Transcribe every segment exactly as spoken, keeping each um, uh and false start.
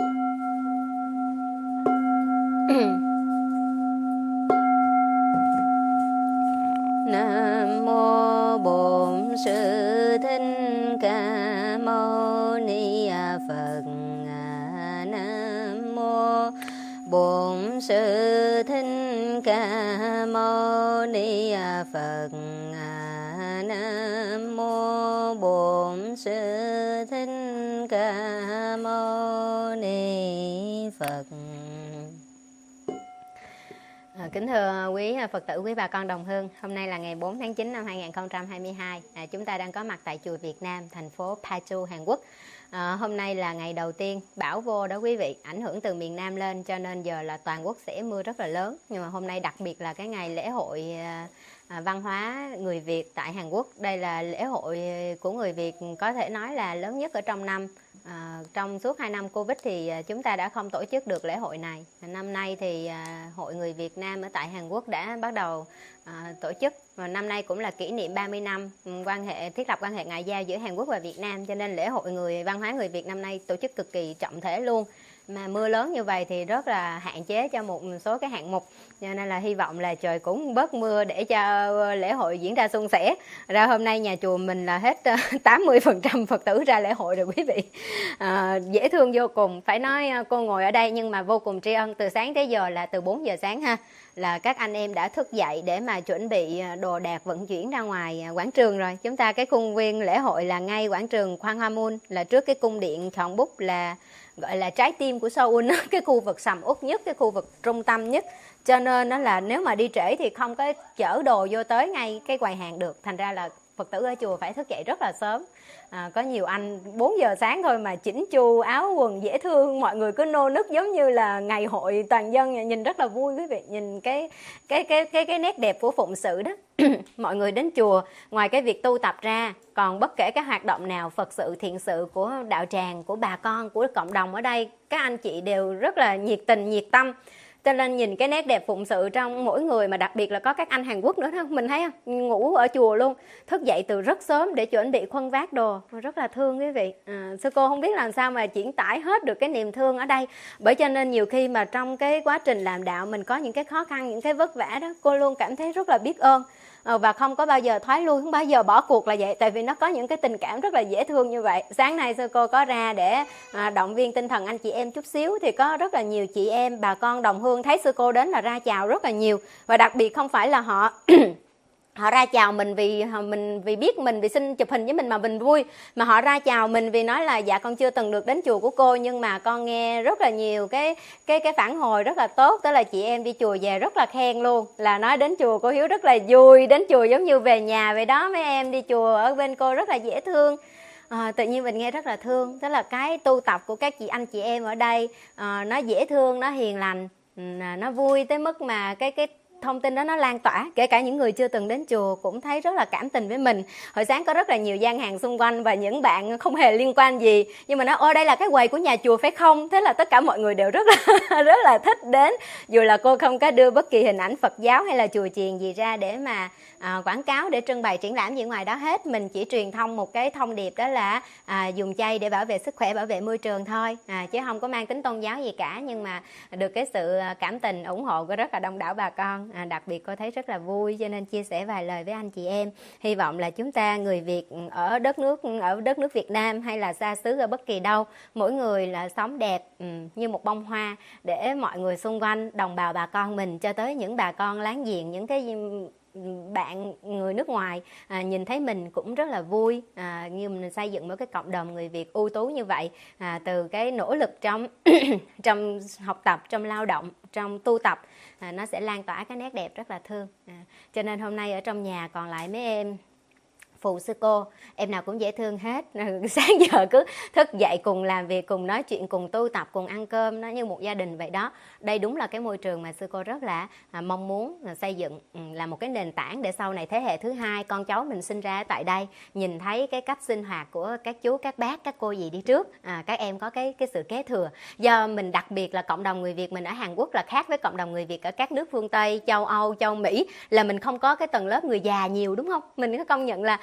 Nam mô Bổn Sư Thích Ca Mâu Ni Phật. Nam mô Bổn Sư Thích Ca Mâu Ni Phật. Nam mô Bổn Sư Thích Ca Mâu Ni Phật. À, kính thưa quý Phật tử, quý bà con đồng hương, hôm nay là ngày bốn tháng chín năm hai nghìn không trăm hai mươi hai. À, chúng ta đang có mặt tại chùa Việt Nam, thành phố Paju, Hàn Quốc. À, hôm nay là ngày đầu tiên bão vô đó quý vị, ảnh hưởng từ miền Nam lên cho nên giờ là toàn quốc sẽ mưa rất là lớn. Nhưng mà hôm nay đặc biệt là cái ngày lễ hội à, à, văn hóa người Việt tại Hàn Quốc. Đây là lễ hội của người Việt có thể nói là lớn nhất ở trong năm. À, trong suốt hai năm Covid thì chúng ta đã không tổ chức được lễ hội này. Năm nay thì à, Hội Người Việt Nam ở tại Hàn Quốc đã bắt đầu à, tổ chức. Và năm nay cũng là kỷ niệm ba mươi năm quan hệ thiết lập quan hệ ngoại giao giữa Hàn Quốc và Việt Nam, cho nên lễ hội người văn hóa người Việt năm nay tổ chức cực kỳ trọng thể luôn. Mà mưa lớn như vậy thì rất là hạn chế cho một số cái hạng mục, cho nên là hy vọng là trời cũng bớt mưa để cho lễ hội diễn ra suôn sẻ. Ra hôm nay nhà chùa mình là hết tám mươi phần trăm Phật tử ra lễ hội rồi quý vị. À, dễ thương vô cùng. Phải nói cô ngồi ở đây nhưng mà vô cùng tri ân. Từ sáng tới giờ là từ bốn giờ sáng ha, là các anh em đã thức dậy để mà chuẩn bị đồ đạc vận chuyển ra ngoài quảng trường rồi. Chúng ta cái khuôn viên lễ hội là ngay quảng trường Gwanghwamun, là trước cái cung điện Gyeongbuk, là gọi là trái tim của Seoul, cái khu vực sầm uất nhất, cái khu vực trung tâm nhất. Cho nên đó là nếu mà đi trễ thì không có chở đồ vô tới ngay cái quầy hàng được. Thành ra là Phật tử ở chùa phải thức dậy rất là sớm. À, có nhiều anh bốn giờ sáng thôi mà chỉnh chu áo quần dễ thương, mọi người cứ nô nức giống như là ngày hội toàn dân, nhìn rất là vui quý vị. Nhìn cái cái cái cái cái nét đẹp của phụng sự đó. Mọi người đến chùa ngoài cái việc tu tập ra, còn bất kể các hoạt động nào Phật sự thiện sự của đạo tràng, của bà con, của cộng đồng ở đây, các anh chị đều rất là nhiệt tình, nhiệt tâm. Cho nên nhìn cái nét đẹp phụng sự trong mỗi người, mà đặc biệt là có các anh Hàn Quốc nữa đó, mình thấy không? Ngủ ở chùa luôn, thức dậy từ rất sớm để chuẩn bị khuân vác đồ, rất là thương quý vị. À, sư cô không biết làm sao mà diễn tải hết được cái niềm thương ở đây, bởi cho nên nhiều khi mà trong cái quá trình làm đạo mình có những cái khó khăn, những cái vất vả đó, cô luôn cảm thấy rất là biết ơn. Và không có bao giờ thoái lui, không bao giờ bỏ cuộc là vậy. Tại vì nó có những cái tình cảm rất là dễ thương như vậy. Sáng nay sư cô có ra để à, động viên tinh thần anh chị em chút xíu, thì có rất là nhiều chị em, bà con đồng hương thấy sư cô đến là ra chào rất là nhiều. Và đặc biệt không phải là họ họ ra chào mình vì mình vì biết mình vì xin chụp hình với mình mà mình vui, mà họ ra chào mình vì nói là dạ con chưa từng được đến chùa của cô, nhưng mà con nghe rất là nhiều cái cái cái phản hồi rất là tốt. Tức là chị em đi chùa về rất là khen luôn, là nói đến chùa cô Hiếu rất là vui, đến chùa giống như về nhà vậy đó, mấy em đi chùa ở bên cô rất là dễ thương. À, tự nhiên mình nghe rất là thương. Tức là cái tu tập của các chị anh chị em ở đây à, nó dễ thương, nó hiền lành, nó vui tới mức mà cái cái thông tin đó nó lan tỏa, kể cả những người chưa từng đến chùa cũng thấy rất là cảm tình với mình. Hồi sáng có rất là nhiều gian hàng xung quanh và những bạn không hề liên quan gì, nhưng mà nói ôi đây là cái quầy của nhà chùa phải không? Thế là tất cả mọi người đều rất là rất là thích đến, dù là cô không có đưa bất kỳ hình ảnh Phật giáo hay là chùa chiền gì ra để mà à, quảng cáo, để trưng bày triển lãm gì ngoài đó hết. Mình chỉ truyền thông một cái thông điệp, đó là à, dùng chay để bảo vệ sức khỏe, bảo vệ môi trường thôi, à, chứ không có mang tính tôn giáo gì cả. Nhưng mà được cái sự cảm tình ủng hộ của rất là đông đảo bà con. À, đặc biệt cô thấy rất là vui, cho nên chia sẻ vài lời với anh chị em. Hy vọng là chúng ta người Việt ở đất nước ở đất nước Việt Nam hay là xa xứ ở bất kỳ đâu, mỗi người là sống đẹp um, như một bông hoa, để mọi người xung quanh, đồng bào bà con mình, cho tới những bà con láng giềng, những cái bạn người nước ngoài à, nhìn thấy mình cũng rất là vui. À, như mình xây dựng một cái cộng đồng người Việt ưu tú như vậy, à, từ cái nỗ lực trong trong học tập, trong lao động, trong tu tập, à, nó sẽ lan tỏa cái nét đẹp rất là thương. À, cho nên hôm nay ở trong nhà còn lại mấy em phụ sư cô, em nào cũng dễ thương hết. Sáng giờ cứ thức dậy cùng làm việc, cùng nói chuyện, cùng tu tập, cùng ăn cơm, nó như một gia đình vậy đó. Đây đúng là cái môi trường mà sư cô rất là à, mong muốn là xây dựng, là một cái nền tảng để sau này thế hệ thứ hai, con cháu mình sinh ra tại đây, nhìn thấy cái cách sinh hoạt của các chú, các bác, các cô dì đi trước, à, các em có cái cái sự kế thừa. Do mình đặc biệt là cộng đồng người Việt mình ở Hàn Quốc là khác với cộng đồng người Việt ở các nước phương Tây, châu Âu, châu Mỹ, là mình không có cái tầng lớp người già nhiều, đúng không? Mình có công nhận là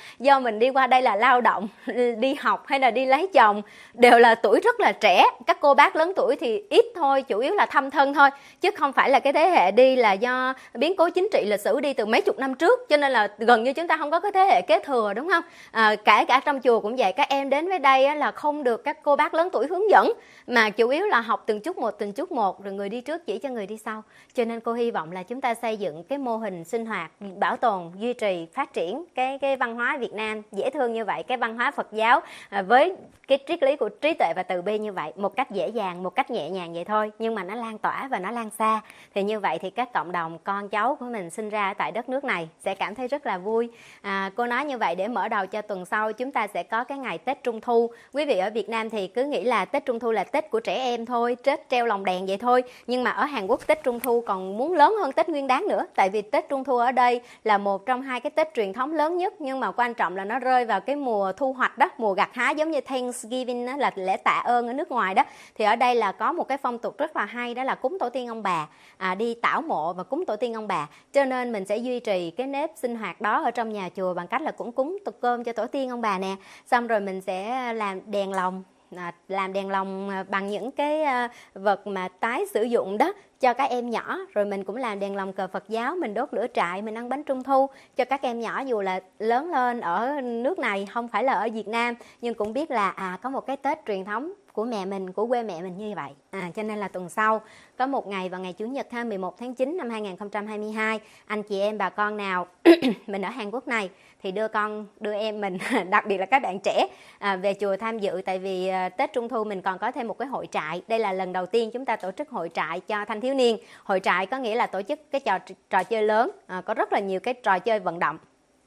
do mình đi qua đây là lao động, đi học hay là đi lấy chồng, đều là tuổi rất là trẻ. Các cô bác lớn tuổi thì ít thôi, chủ yếu là thăm thân thôi, chứ không phải là cái thế hệ đi là do biến cố chính trị lịch sử đi từ mấy chục năm trước, cho nên là gần như chúng ta không có cái thế hệ kế thừa, đúng không? À, kể cả trong chùa cũng vậy, các em đến với đây á, là không được các cô bác lớn tuổi hướng dẫn, mà chủ yếu là học từng chút một từng chút một, rồi người đi trước chỉ cho người đi sau. Cho nên cô hy vọng là chúng ta xây dựng cái mô hình sinh hoạt, bảo tồn, duy trì, phát triển cái cái văn hóa Việt Nam dễ thương như vậy, cái văn hóa Phật giáo à, với cái triết lý của trí tuệ và từ bi như vậy, một cách dễ dàng, một cách nhẹ nhàng vậy thôi, nhưng mà nó lan tỏa và nó lan xa. Thì như vậy thì các cộng đồng con cháu của mình sinh ra tại đất nước này sẽ cảm thấy rất là vui. À, cô nói như vậy để mở đầu cho tuần sau chúng ta sẽ có cái ngày Tết Trung Thu. Quý vị ở Việt Nam thì cứ nghĩ là Tết Trung Thu là Tết của trẻ em thôi, Tết treo lồng đèn vậy thôi, nhưng mà ở Hàn Quốc Tết Trung Thu còn muốn lớn hơn Tết Nguyên Đán nữa, tại vì Tết Trung Thu ở đây là một trong hai cái Tết truyền thống lớn nhất, nhưng mà quan trọng là nó rơi vào cái mùa thu hoạch đó, mùa gặt hái, giống như Thanksgiving đó, là lễ tạ ơn ở nước ngoài đó. Thì ở đây là có một cái phong tục rất là hay, đó là cúng tổ tiên ông bà, à, đi tảo mộ và cúng tổ tiên ông bà. Cho nên mình sẽ duy trì cái nếp sinh hoạt đó ở trong nhà chùa bằng cách là cũng cúng tục cơm cho tổ tiên ông bà nè, xong rồi mình sẽ làm đèn lồng. À, làm đèn lồng bằng những cái uh, vật mà tái sử dụng đó cho các em nhỏ. Rồi mình cũng làm đèn lồng cờ Phật giáo, mình đốt lửa trại, mình ăn bánh trung thu cho các em nhỏ, dù là lớn lên ở nước này, không phải là ở Việt Nam, nhưng cũng biết là à có một cái Tết truyền thống của mẹ mình, của quê mẹ mình như vậy. À, cho nên là tuần sau có một ngày vào ngày Chủ nhật ha, mười một tháng chín năm hai nghìn không trăm hai mươi hai, anh chị em bà con nào mình ở Hàn Quốc này thì đưa con, đưa em mình, đặc biệt là các bạn trẻ à, về chùa tham dự. Tại vì à, Tết Trung Thu mình còn có thêm một cái hội trại. Đây là lần đầu tiên chúng ta tổ chức hội trại cho thanh thiếu niên. Hội trại có nghĩa là tổ chức cái trò trò chơi lớn, à, có rất là nhiều cái trò chơi vận động.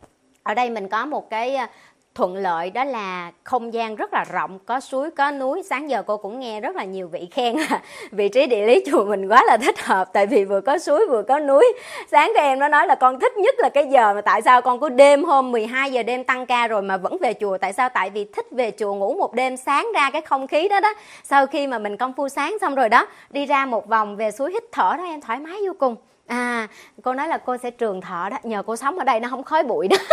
Ở đây mình có một cái thuận lợi, đó là không gian rất là rộng, có suối, có núi. Sáng giờ cô cũng nghe rất là nhiều vị khen là vị trí địa lý chùa mình quá là thích hợp, tại vì vừa có suối vừa có núi. Sáng các em nó nói là con thích nhất là cái giờ mà tại sao con cứ đêm hôm mười hai giờ đêm tăng ca rồi mà vẫn về chùa. Tại sao? Tại vì thích về chùa ngủ một đêm, sáng ra cái không khí đó đó, sau khi mà mình công phu sáng xong rồi đó, đi ra một vòng về suối hít thở đó em, thoải mái vô cùng. À, cô nói là cô sẽ trường thọ đó, nhờ cô sống ở đây nó không khói bụi đó.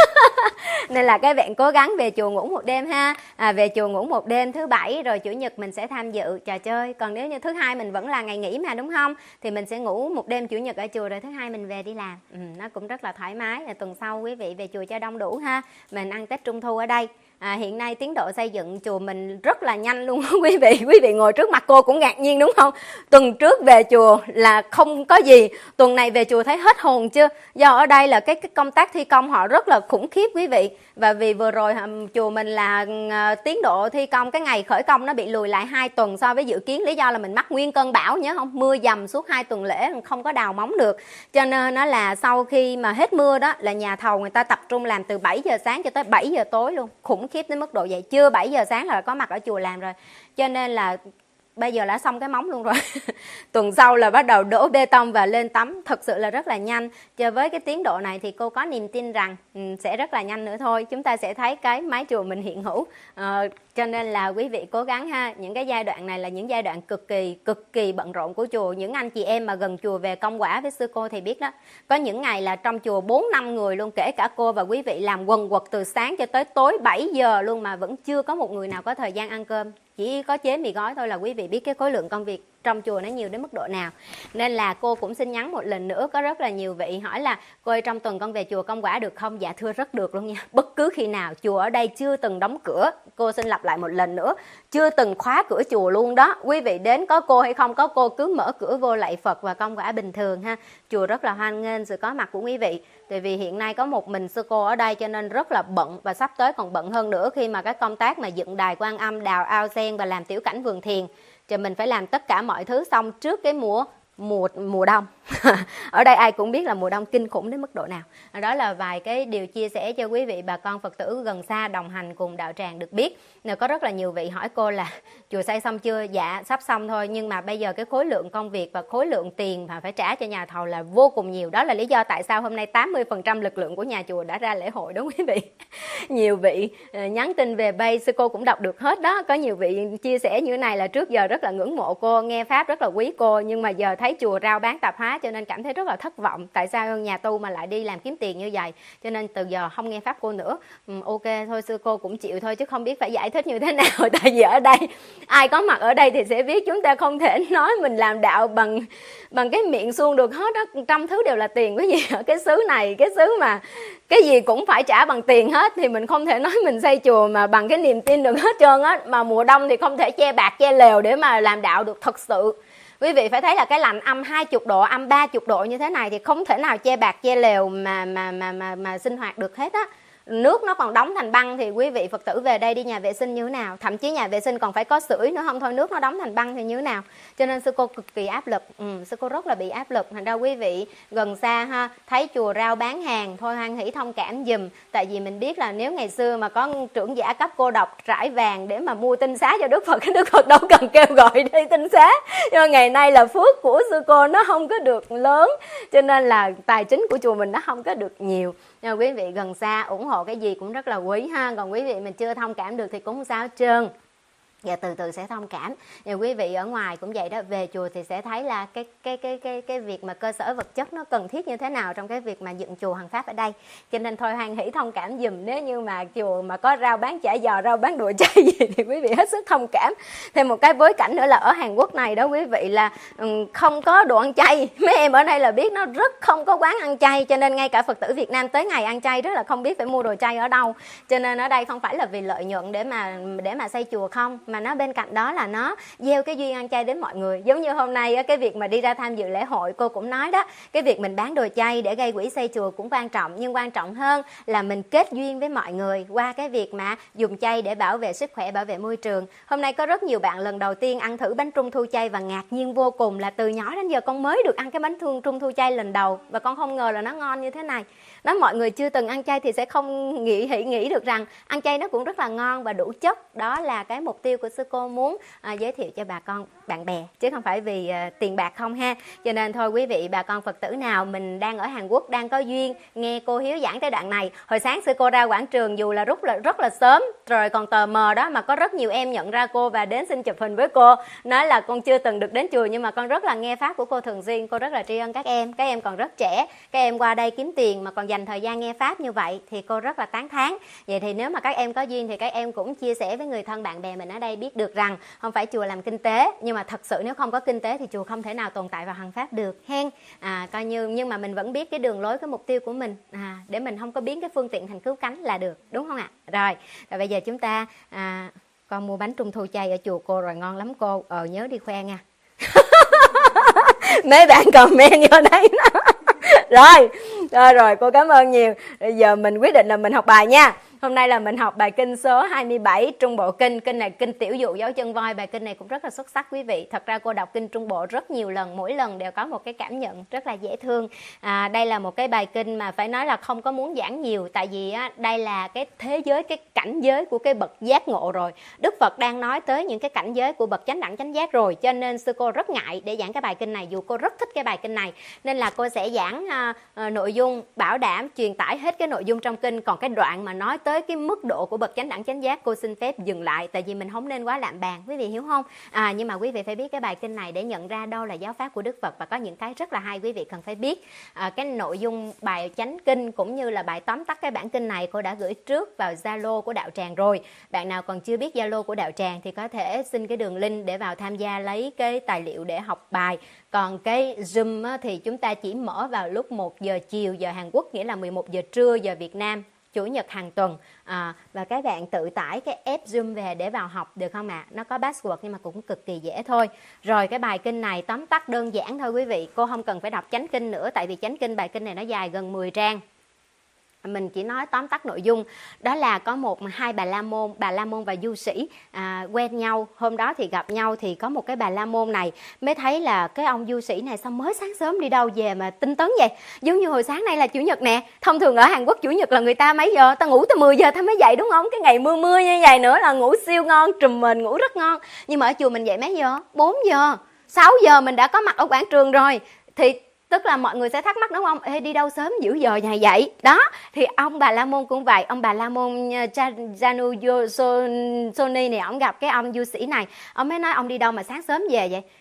Nên là các bạn cố gắng về chùa ngủ một đêm ha. À, về chùa ngủ một đêm thứ bảy, rồi chủ nhật mình sẽ tham dự trò chơi. Còn nếu như thứ hai mình vẫn là ngày nghỉ mà, đúng không? Thì mình sẽ ngủ một đêm chủ nhật ở chùa, rồi thứ hai mình về đi làm. Ừ, nó cũng rất là thoải mái. À, tuần sau quý vị về chùa cho đông đủ ha. Mình ăn Tết Trung Thu ở đây. À, hiện nay tiến độ xây dựng chùa mình rất là nhanh luôn quý vị. Quý vị ngồi trước mặt cô cũng ngạc nhiên đúng không? Tuần trước về chùa là không có gì, tuần này về chùa thấy hết hồn chưa? Do ở đây là cái, cái công tác thi công họ rất là khủng khiếp quý vị. Và vì vừa rồi chùa mình là uh, tiến độ thi công, cái ngày khởi công nó bị lùi lại hai tuần so với dự kiến, lý do là mình mắc nguyên cơn bão, nhớ không? Mưa dầm suốt hai tuần lễ không có đào móng được. Cho nên nó là sau khi mà hết mưa đó là nhà thầu người ta tập trung làm từ bảy giờ sáng cho tới bảy giờ tối luôn, khủng khiếp đến mức độ vậy. Chưa bảy giờ sáng là có mặt ở chùa làm rồi. Cho nên là bây giờ đã xong cái móng luôn rồi. Tuần sau là bắt đầu đổ bê tông và lên tấm, thật sự là rất là nhanh. Cho với cái tiến độ này thì cô có niềm tin rằng um, sẽ rất là nhanh nữa thôi. Chúng ta sẽ thấy cái mái chùa mình hiện hữu. Uh, cho nên là quý vị cố gắng ha. Những cái giai đoạn này là những giai đoạn cực kỳ, cực kỳ bận rộn của chùa. Những anh chị em mà gần chùa về công quả với sư cô thì biết đó. Có những ngày là trong chùa bốn năm người luôn, kể cả cô và quý vị làm quần quật từ sáng cho tới tối bảy giờ luôn mà vẫn chưa có một người nào có thời gian ăn cơm. Chỉ có chế mì gói thôi là quý vị biết cái khối lượng công việc trong chùa nó nhiều đến mức độ nào. Nên là cô cũng xin nhắn một lần nữa, có rất là nhiều vị hỏi là cô ơi trong tuần con về chùa công quả được không? Dạ thưa rất được luôn nha. Bất cứ khi nào, chùa ở đây chưa từng đóng cửa. Cô xin lặp lại một lần nữa, chưa từng khóa cửa chùa luôn đó. Quý vị đến có cô hay không có cô cứ mở cửa vô lạy Phật và công quả bình thường ha. Chùa rất là hoan nghênh sự có mặt của quý vị. Tại vì hiện nay có một mình sư cô ở đây cho nên rất là bận, và sắp tới còn bận hơn nữa khi mà cái công tác mà dựng đài Quan Âm, đào ao sen và làm tiểu cảnh vườn thiền. Thì mình phải làm tất cả mọi thứ xong trước cái mùa mùa mùa đông. Ở đây ai cũng biết là mùa đông kinh khủng đến mức độ nào. Đó là vài cái điều chia sẻ cho quý vị bà con Phật tử gần xa đồng hành cùng đạo tràng được biết. Nếu có rất là nhiều vị hỏi cô là chùa xây xong chưa? Dạ sắp xong thôi, nhưng mà bây giờ cái khối lượng công việc và khối lượng tiền mà phải trả cho nhà thầu là vô cùng nhiều. Đó là lý do tại sao hôm nay tám mươi phần trăm lực lượng của nhà chùa đã ra lễ hội đó quý vị. Nhiều vị nhắn tin về bay, sư cô cũng đọc được hết đó. Có nhiều vị chia sẻ như thế này là trước giờ rất là ngưỡng mộ cô, nghe pháp rất là quý cô, nhưng mà giờ thấy thấy chùa rao bán tạp hóa cho nên cảm thấy rất là thất vọng. Tại sao nhà tu mà lại đi làm kiếm tiền như vậy? Cho nên từ giờ không nghe pháp cô nữa. ừ, Ok thôi, sư cô cũng chịu thôi chứ không biết phải giải thích như thế nào. Tại vì ở đây ai có mặt ở đây thì sẽ biết chúng ta không thể nói mình làm đạo bằng bằng cái miệng suông được hết đó. Trăm thứ đều là tiền, quý vị. Ở cái xứ này, cái xứ mà cái gì cũng phải trả bằng tiền hết, thì mình không thể nói mình xây chùa mà bằng cái niềm tin được hết trơn á. Mà mùa đông thì không thể che bạc che lều để mà làm đạo được thật sự. Quý vị phải thấy là cái lạnh âm hai mươi độ, âm ba mươi độ như thế này thì không thể nào che bạc che lều mà mà mà mà mà sinh hoạt được hết á. Nước nó còn đóng thành băng thì quý vị Phật tử về đây đi nhà vệ sinh như thế nào? Thậm chí nhà vệ sinh còn phải có sưởi nữa, không thôi nước nó đóng thành băng thì như thế nào? Cho nên sư cô cực kỳ áp lực, ừ, sư cô rất là bị áp lực. Thành ra quý vị gần xa ha, thấy chùa rao bán hàng thôi hoan hỷ thông cảm giùm. Tại vì mình biết là nếu ngày xưa mà có trưởng giả cấp cô độc trải vàng để mà mua tinh xá cho Đức Phật, cái Đức Phật đâu cần kêu gọi đi tinh xá. Nhưng mà ngày nay là phước của sư cô nó không có được lớn, cho nên là tài chính của chùa mình nó không có được nhiều. Nhưng mà quý vị gần xa ủng hộ cái gì cũng rất là quý ha. Còn quý vị mình chưa thông cảm được thì cũng không sao hết trơn. Và từ từ sẽ thông cảm. Và quý vị ở ngoài cũng vậy đó, về chùa thì sẽ thấy là cái cái cái cái cái việc mà cơ sở vật chất nó cần thiết như thế nào trong cái việc mà dựng chùa Hằng Pháp ở đây. Cho nên thôi hoan hỷ thông cảm giùm. Nếu như mà chùa mà có rau bán chả giò, rau bán đùa chay gì thì quý vị hết sức thông cảm. Thêm một cái bối cảnh nữa là ở Hàn Quốc này đó quý vị, là không có đồ ăn chay. Mấy em ở đây là biết nó rất không có quán ăn chay, cho nên ngay cả Phật tử Việt Nam tới ngày ăn chay rất là không biết phải mua đồ chay ở đâu. Cho nên ở đây không phải là vì lợi nhuận để mà để mà xây chùa không, mà nó bên cạnh đó là nó gieo cái duyên ăn chay đến mọi người. Giống như hôm nay cái việc mà đi ra tham dự lễ hội, cô cũng nói đó, cái việc mình bán đồ chay để gây quỹ xây chùa cũng quan trọng, nhưng quan trọng hơn là mình kết duyên với mọi người qua cái việc mà dùng chay để bảo vệ sức khỏe, bảo vệ môi trường. Hôm nay có rất nhiều bạn lần đầu tiên ăn thử bánh trung thu chay và ngạc nhiên vô cùng, là từ nhỏ đến giờ con mới được ăn cái bánh trung thu chay lần đầu và con không ngờ là nó ngon như thế này. Đó, mọi người chưa từng ăn chay thì sẽ không nghĩ nghĩ được rằng ăn chay nó cũng rất là ngon và đủ chất. Đó là cái mục tiêu của sư cô muốn à, giới thiệu cho bà con bạn bè, chứ không phải vì à, tiền bạc không ha. Cho nên thôi quý vị bà con Phật tử nào mình đang ở Hàn Quốc, đang có duyên nghe cô Hiếu giảng tới đoạn này. Hồi sáng sư cô ra quảng trường dù là rất là rất là sớm rồi còn tờ mờ đó, mà có rất nhiều em nhận ra cô và đến xin chụp hình với cô, nói là con chưa từng được đến chùa nhưng mà con rất là nghe pháp của cô thường xuyên. Cô rất là tri ân các em, các em còn rất trẻ, các em qua đây kiếm tiền mà còn dành thời gian nghe pháp như vậy thì cô rất là tán thán. Vậy thì nếu mà các em có duyên thì các em cũng chia sẻ với người thân bạn bè mình ở đây biết được rằng không phải chùa làm kinh tế, nhưng mà thật sự nếu không có kinh tế thì chùa không thể nào tồn tại và hằng pháp được hen. À, coi như nhưng mà mình vẫn biết cái đường lối, cái mục tiêu của mình à, để mình không có biến cái phương tiện thành cứu cánh là được, đúng không ạ? Rồi, rồi bây giờ chúng ta à, con mua bánh trung thu chay ở chùa cô rồi, ngon lắm cô. Ờ nhớ đi khoe nha. Mấy bạn comment vô đây đó. Rồi, rồi, rồi, cô cảm ơn nhiều. Bây giờ mình quyết định là mình học bài nha. Hôm nay là mình học bài kinh số hai mươi bảy, Trung Bộ Kinh. Kinh này kinh tiểu dụ dấu chân voi. Bài kinh này cũng rất là xuất sắc quý vị. Thật ra cô đọc kinh Trung Bộ rất nhiều lần, mỗi lần đều có một cái cảm nhận rất là dễ thương. à, Đây là một cái bài kinh mà phải nói là không có muốn giảng nhiều. Tại vì á, đây là cái thế giới, cái cảnh giới của cái bậc giác ngộ rồi. Đức Phật đang nói tới những cái cảnh giới của bậc chánh đẳng chánh giác rồi. Cho nên sư cô rất ngại để giảng cái bài kinh này, dù cô rất thích cái bài kinh này. Nên là cô sẽ giảng à, à, nội dung, bảo đảm truyền tải hết cái nội dung trong kinh. Còn cái đoạn mà nói tới cái mức độ của bậc chánh đẳng chánh giác cô xin phép dừng lại, tại vì mình không nên quá lạm bàn, quý vị hiểu không? À, nhưng mà quý vị phải biết cái bài kinh này để nhận ra đâu là giáo pháp của Đức Phật, và có những cái rất là hay quý vị cần phải biết. À, cái nội dung bài chánh kinh cũng như là bài tóm tắt cái bản kinh này cô đã gửi trước vào Zalo của Đạo Tràng rồi. Bạn nào còn chưa biết Zalo của Đạo Tràng thì có thể xin cái đường link để vào tham gia lấy cái tài liệu để học bài. Còn cái Zoom thì chúng ta chỉ mở vào lúc một giờ chiều giờ Hàn Quốc, nghĩa là mười một giờ trưa giờ Việt Nam, Chủ nhật hàng tuần. À, và các bạn tự tải cái app Zoom về để vào học được không ạ? À? Nó có password nhưng mà cũng cực kỳ dễ thôi. Rồi cái bài kinh này tóm tắt đơn giản thôi quý vị. Cô không cần phải đọc chánh kinh nữa, tại vì chánh kinh bài kinh này nó dài gần mười trang. Mình chỉ nói tóm tắt nội dung. Đó là có một hai bà la môn, bà la môn và du sĩ à, quen nhau. Hôm đó thì gặp nhau thì có một cái bà la môn này mới thấy là cái ông du sĩ này sao mới sáng sớm đi đâu về mà tinh tấn vậy. Giống như hồi sáng nay là chủ nhật nè. Thông thường ở Hàn Quốc chủ nhật là người ta mấy giờ? Ta ngủ tới mười giờ ta mới dậy đúng không? Cái ngày mưa mưa như vậy nữa là ngủ siêu ngon, trùm mền ngủ rất ngon. Nhưng mà ở chùa mình dậy mấy giờ? bốn giờ, sáu giờ mình đã có mặt ở quảng trường rồi. Thì tức là mọi người sẽ thắc mắc đúng không? Ê, đi đâu sớm dữ giờ này vậy? Đó, thì ông Bà La Môn cũng vậy. Ông Bà La Môn Janu Soni này, ông gặp cái ông du sĩ này. Ông mới nói ông đi đâu mà sáng sớm về vậy?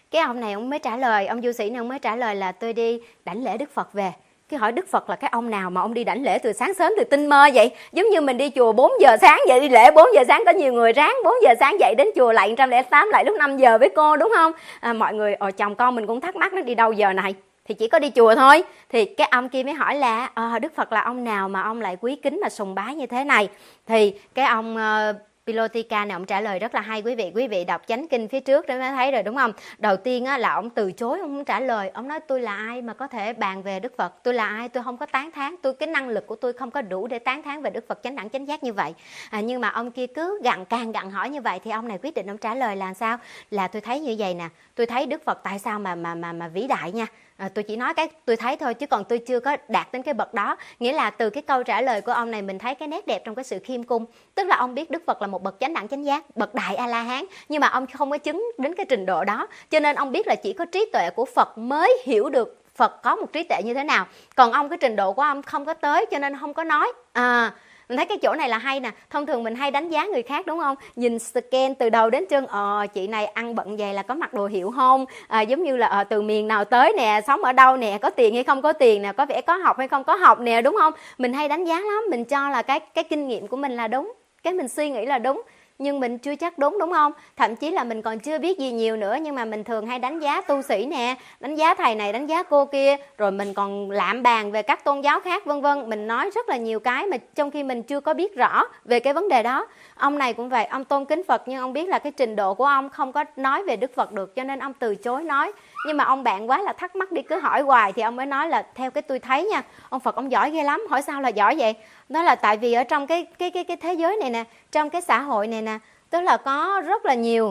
Cái ông này ông mới trả lời, ông du sĩ này ông mới trả lời là tôi đi đảnh lễ Đức Phật về. Cái hỏi Đức Phật là cái ông nào mà ông đi đảnh lễ từ sáng sớm từ tinh mơ vậy? Giống như mình đi chùa bốn giờ sáng vậy, đi lễ bốn giờ sáng, có nhiều người ráng bốn giờ sáng dậy đến chùa lại một trăm lẻ tám lại lúc năm giờ với cô, đúng không? À, mọi người, ồ, chồng con mình cũng thắc mắc nó đi đâu giờ này? Thì chỉ có đi chùa thôi. Thì cái ông kia mới hỏi là à, Đức Phật là ông nào mà ông lại quý kính mà sùng bái như thế này? Thì cái ông uh, Pilotika này ông trả lời rất là hay quý vị. Quý vị đọc chánh kinh phía trước để mới thấy rồi đúng không? Đầu tiên á, là ông từ chối, ông không trả lời. Ông nói tôi là ai mà có thể bàn về Đức Phật? Tôi là ai? Tôi không có tán thán. Tôi cái năng lực của tôi không có đủ để tán thán về Đức Phật chánh đẳng chánh giác như vậy. À, nhưng mà ông kia cứ gặn càng gặn hỏi như vậy thì ông này quyết định ông trả lời là sao? Là tôi thấy như vậy nè. Tôi thấy Đức Phật tại sao mà mà mà mà vĩ đại nha. À, tôi chỉ nói cái tôi thấy thôi chứ còn tôi chưa có đạt đến cái bậc đó. Nghĩa là từ cái câu trả lời của ông này mình thấy cái nét đẹp trong cái sự khiêm cung. Tức là ông biết Đức Phật là một bậc chánh đẳng chánh giác, bậc đại A-la-hán, nhưng mà ông không có chứng đến cái trình độ đó. Cho nên ông biết là chỉ có trí tuệ của Phật mới hiểu được Phật có một trí tuệ như thế nào. Còn ông cái trình độ của ông không có tới cho nên không có nói. À, mình thấy cái chỗ này là hay nè. Thông thường mình hay đánh giá người khác đúng không? Nhìn scan từ đầu đến chân, ờ chị này ăn bận vậy là có mặc đồ hiệu không? À, giống như là ờ, từ miền nào tới nè, sống ở đâu nè, có tiền hay không có tiền nè, có vẻ có học hay không có học nè, đúng không? Mình hay đánh giá lắm, mình cho là cái cái kinh nghiệm của mình là đúng, cái mình suy nghĩ là đúng, nhưng mình chưa chắc đúng, đúng không? Thậm chí là mình còn chưa biết gì nhiều nữa, nhưng mà mình thường hay đánh giá tu sĩ nè, đánh giá thầy này, đánh giá cô kia, rồi mình còn lạm bàn về các tôn giáo khác vân vân. Mình nói rất là nhiều cái mà trong khi mình chưa có biết rõ về cái vấn đề đó. Ông này cũng vậy, ông tôn kính Phật nhưng ông biết là cái trình độ của ông không có nói về Đức Phật được, cho nên ông từ chối nói. Nhưng mà ông bạn quá là thắc mắc đi, cứ hỏi hoài thì ông mới nói là theo cái tôi thấy nha, ông Phật ông giỏi ghê lắm. Hỏi sao là giỏi vậy? Đó là tại vì ở trong cái cái cái cái thế giới này nè, trong cái xã hội này nè, tức là có rất là nhiều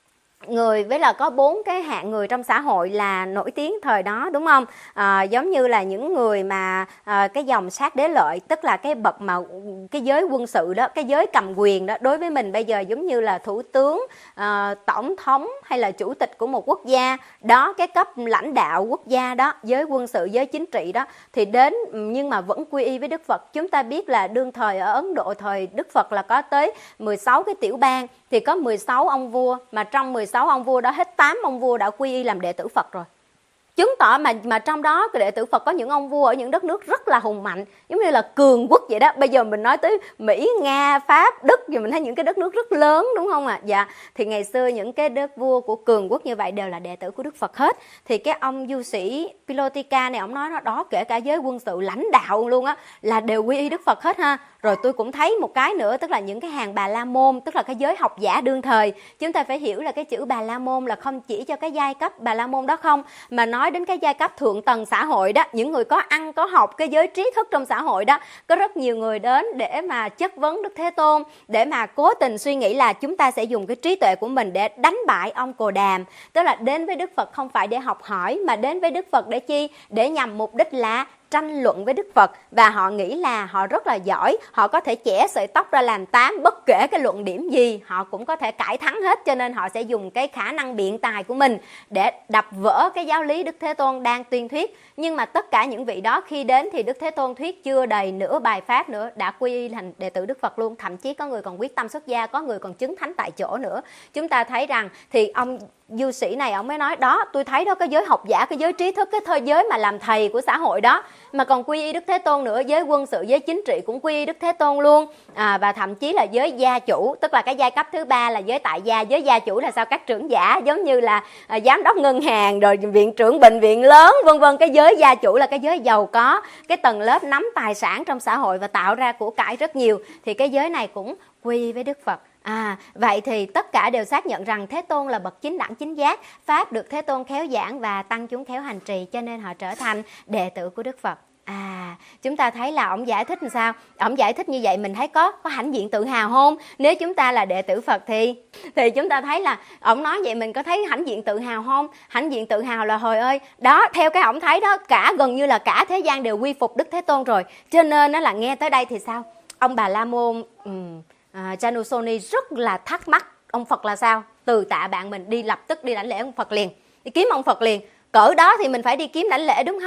người, với là có bốn cái hạng người trong xã hội là nổi tiếng thời đó, đúng không? À, giống như là những người mà à, cái dòng sát đế lợi, tức là cái bậc mà cái giới quân sự đó, cái giới cầm quyền đó, đối với mình bây giờ giống như là thủ tướng, à, tổng thống hay là chủ tịch của một quốc gia đó, cái cấp lãnh đạo quốc gia đó, giới quân sự, giới chính trị đó, thì đến nhưng mà vẫn quy y với Đức Phật. Chúng ta biết là đương thời ở Ấn Độ thời Đức Phật là có tới mười sáu cái tiểu bang, thì có mười sáu ông vua, mà trong mười sáu ông vua đó hết tám ông vua đã quy y làm đệ tử Phật rồi. Chứng tỏ mà mà trong đó cái đệ tử Phật có những ông vua ở những đất nước rất là hùng mạnh, giống như là cường quốc vậy đó. Bây giờ mình nói tới Mỹ, Nga, Pháp, Đức, thì mình thấy những cái đất nước rất lớn, đúng không ạ? À? Dạ, thì ngày xưa những cái đất vua của cường quốc như vậy đều là đệ tử của Đức Phật hết. Thì cái ông du sĩ Pilotika này ông nói đó, đó kể cả giới quân sự lãnh đạo luôn á là đều quy y Đức Phật hết ha. Rồi tôi cũng thấy một cái nữa, tức là những cái hàng Bà La Môn, tức là cái giới học giả đương thời. Chúng ta phải hiểu là cái chữ Bà La Môn là không chỉ cho cái giai cấp Bà La Môn đó không, mà nói đến cái giai cấp thượng tầng xã hội đó, những người có ăn có học, cái giới trí thức trong xã hội đó. Có rất nhiều người đến để mà chất vấn Đức Thế Tôn, để mà cố tình suy nghĩ là chúng ta sẽ dùng cái trí tuệ của mình để đánh bại ông Cồ Đàm. Tức là đến với Đức Phật không phải để học hỏi, mà đến với Đức Phật để chi? Để nhằm mục đích là tranh luận với Đức Phật. Và họ nghĩ là họ rất là giỏi, họ có thể chẻ sợi tóc ra làm tám, bất kể cái luận điểm gì họ cũng có thể cải thắng hết. Cho nên họ sẽ dùng cái khả năng biện tài của mình để đập vỡ cái giáo lý Đức Thế Tôn đang tuyên thuyết. Nhưng mà tất cả những vị đó khi đến thì Đức Thế Tôn thuyết chưa đầy nửa bài pháp nữa đã quy y thành đệ tử Đức Phật luôn. Thậm chí có người còn quyết tâm xuất gia, có người còn chứng thánh tại chỗ nữa. Chúng ta thấy rằng thì ông du sĩ này ông mới nói đó, tôi thấy đó, cái giới học giả, cái giới trí thức, cái thời giới mà làm thầy của xã hội đó mà còn quy y Đức Thế Tôn nữa. Giới quân sự, giới chính trị cũng quy y Đức Thế Tôn luôn. À, và thậm chí là giới gia chủ, tức là cái giai cấp thứ ba là giới tại gia. Giới gia chủ là sao? Các trưởng giả, giống như là à, giám đốc ngân hàng, rồi viện trưởng bệnh viện lớn, vân vân. Cái giới gia chủ là cái giới giàu có, cái tầng lớp nắm tài sản trong xã hội và tạo ra của cải rất nhiều. Thì cái giới này cũng quy y với Đức Phật. À, vậy thì tất cả đều xác nhận rằng Thế Tôn là bậc chính đẳng chính giác, pháp được Thế Tôn khéo giảng và tăng chúng khéo hành trì, cho nên họ trở thành đệ tử của Đức Phật. À, chúng ta thấy là ông giải thích làm sao? Ông giải thích như vậy mình thấy có có hãnh diện tự hào không? Nếu chúng ta là đệ tử Phật thì thì chúng ta thấy là ông nói vậy mình có thấy hãnh diện tự hào không? Hãnh diện tự hào là hồi ơi, đó theo cái ông thấy đó, cả gần như là cả thế gian đều quy phục Đức Thế Tôn rồi. Cho nên nó là nghe tới đây thì sao? Ông Bà La Môn um, À, Janusoni rất là thắc mắc ông Phật là sao. Từ tạ bạn mình đi lập tức đi đảnh lễ ông Phật liền, đi kiếm ông Phật liền. Cỡ đó thì mình phải đi kiếm đảnh lễ đúng không?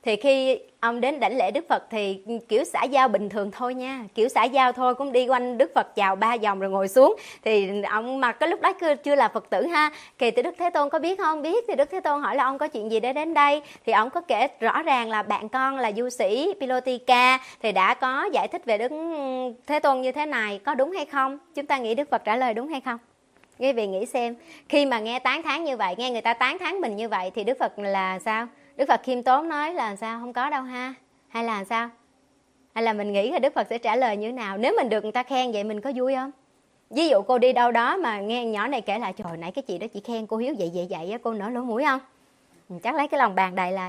Thì khi ông đến đảnh lễ Đức Phật thì kiểu xã giao bình thường thôi nha, kiểu xã giao thôi, cũng đi quanh Đức Phật chào ba vòng rồi ngồi xuống. Thì ông mà cái lúc đó chưa, chưa là Phật tử ha. Kỳ thì Đức Thế Tôn có biết không? Biết. Thì Đức Thế Tôn hỏi là ông có chuyện gì để đến đây, thì ông có kể rõ ràng là bạn con là du sĩ Pilotika thì đã có giải thích về Đức Thế Tôn như thế này, có đúng hay không? Chúng ta nghĩ Đức Phật trả lời đúng hay không? Quý vị nghĩ xem, khi mà nghe tán thán như vậy, nghe người ta tán thán mình như vậy thì Đức Phật là sao? Đức Phật khiêm tốn nói là sao? Không có đâu ha? Hay là sao? Hay là mình nghĩ là Đức Phật sẽ trả lời như thế nào? Nếu mình được người ta khen vậy mình có vui không? Ví dụ cô đi đâu đó mà nghe nhỏ này kể lại, trời nãy cái chị đó chị khen cô Hiếu vậy vậy vậy, cô nở lỗ mũi không? Chắc lấy cái lòng bàn đầy lại.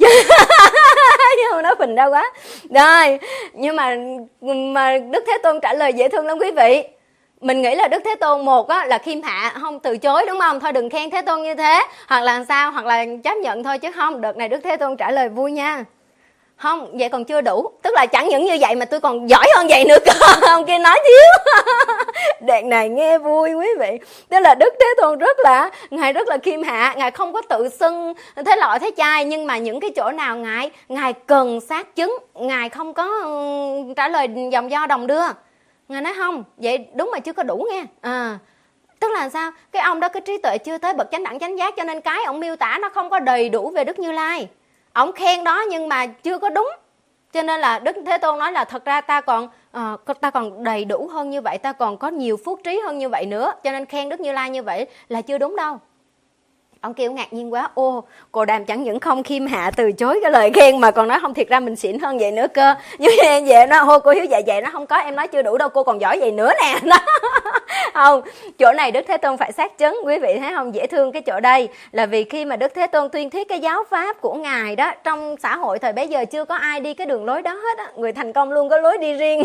Nhưng mà nó phình ra quá. Rồi, nhưng mà, mà Đức Thế Tôn trả lời dễ thương lắm quý vị. Mình nghĩ là Đức Thế Tôn một á, là khiêm hạ, không từ chối đúng không? Thôi đừng khen Thế Tôn như thế. Hoặc là sao? Hoặc là chấp nhận thôi chứ không. Đợt này Đức Thế Tôn trả lời vui nha. Không, vậy còn chưa đủ. Tức là chẳng những như vậy mà tôi còn giỏi hơn vậy nữa cơ. Ông kia nói thiếu. Đợt này nghe vui quý vị. Tức là Đức Thế Tôn rất là, Ngài rất là khiêm hạ. Ngài không có tự xưng thế lọ thế chai. Nhưng mà những cái chỗ nào Ngài Ngài cần xác chứng, Ngài không có um, trả lời dòng do đồng đưa. Ngài nói không, vậy đúng mà chưa có đủ nghe. À, tức là sao? Cái ông đó cái trí tuệ chưa tới bậc chánh đẳng chánh giác, cho nên cái ông miêu tả nó không có đầy đủ về Đức Như Lai. Ông khen đó nhưng mà chưa có đúng. Cho nên là Đức Thế Tôn nói là thật ra ta còn uh, ta còn đầy đủ hơn như vậy, ta còn có nhiều phước trí hơn như vậy nữa. Cho nên khen Đức Như Lai như vậy là chưa đúng đâu. Ông kêu ngạc nhiên quá, ô cô Đàm chẳng những không khiêm hạ từ chối cái lời khen mà còn nói không, thiệt ra mình xịn hơn vậy nữa cơ. Nhưng em về nó hô cô Hiếu vậy vậy nó không có, em nói chưa đủ đâu, cô còn giỏi vậy nữa nè. Đó. Không, chỗ này Đức Thế Tôn phải xác chứng, quý vị thấy không? Dễ thương cái chỗ đây là vì khi mà Đức Thế Tôn tuyên thuyết cái giáo pháp của Ngài đó, trong xã hội thời bấy giờ chưa có ai đi cái đường lối đó hết á, người thành công luôn có lối đi riêng.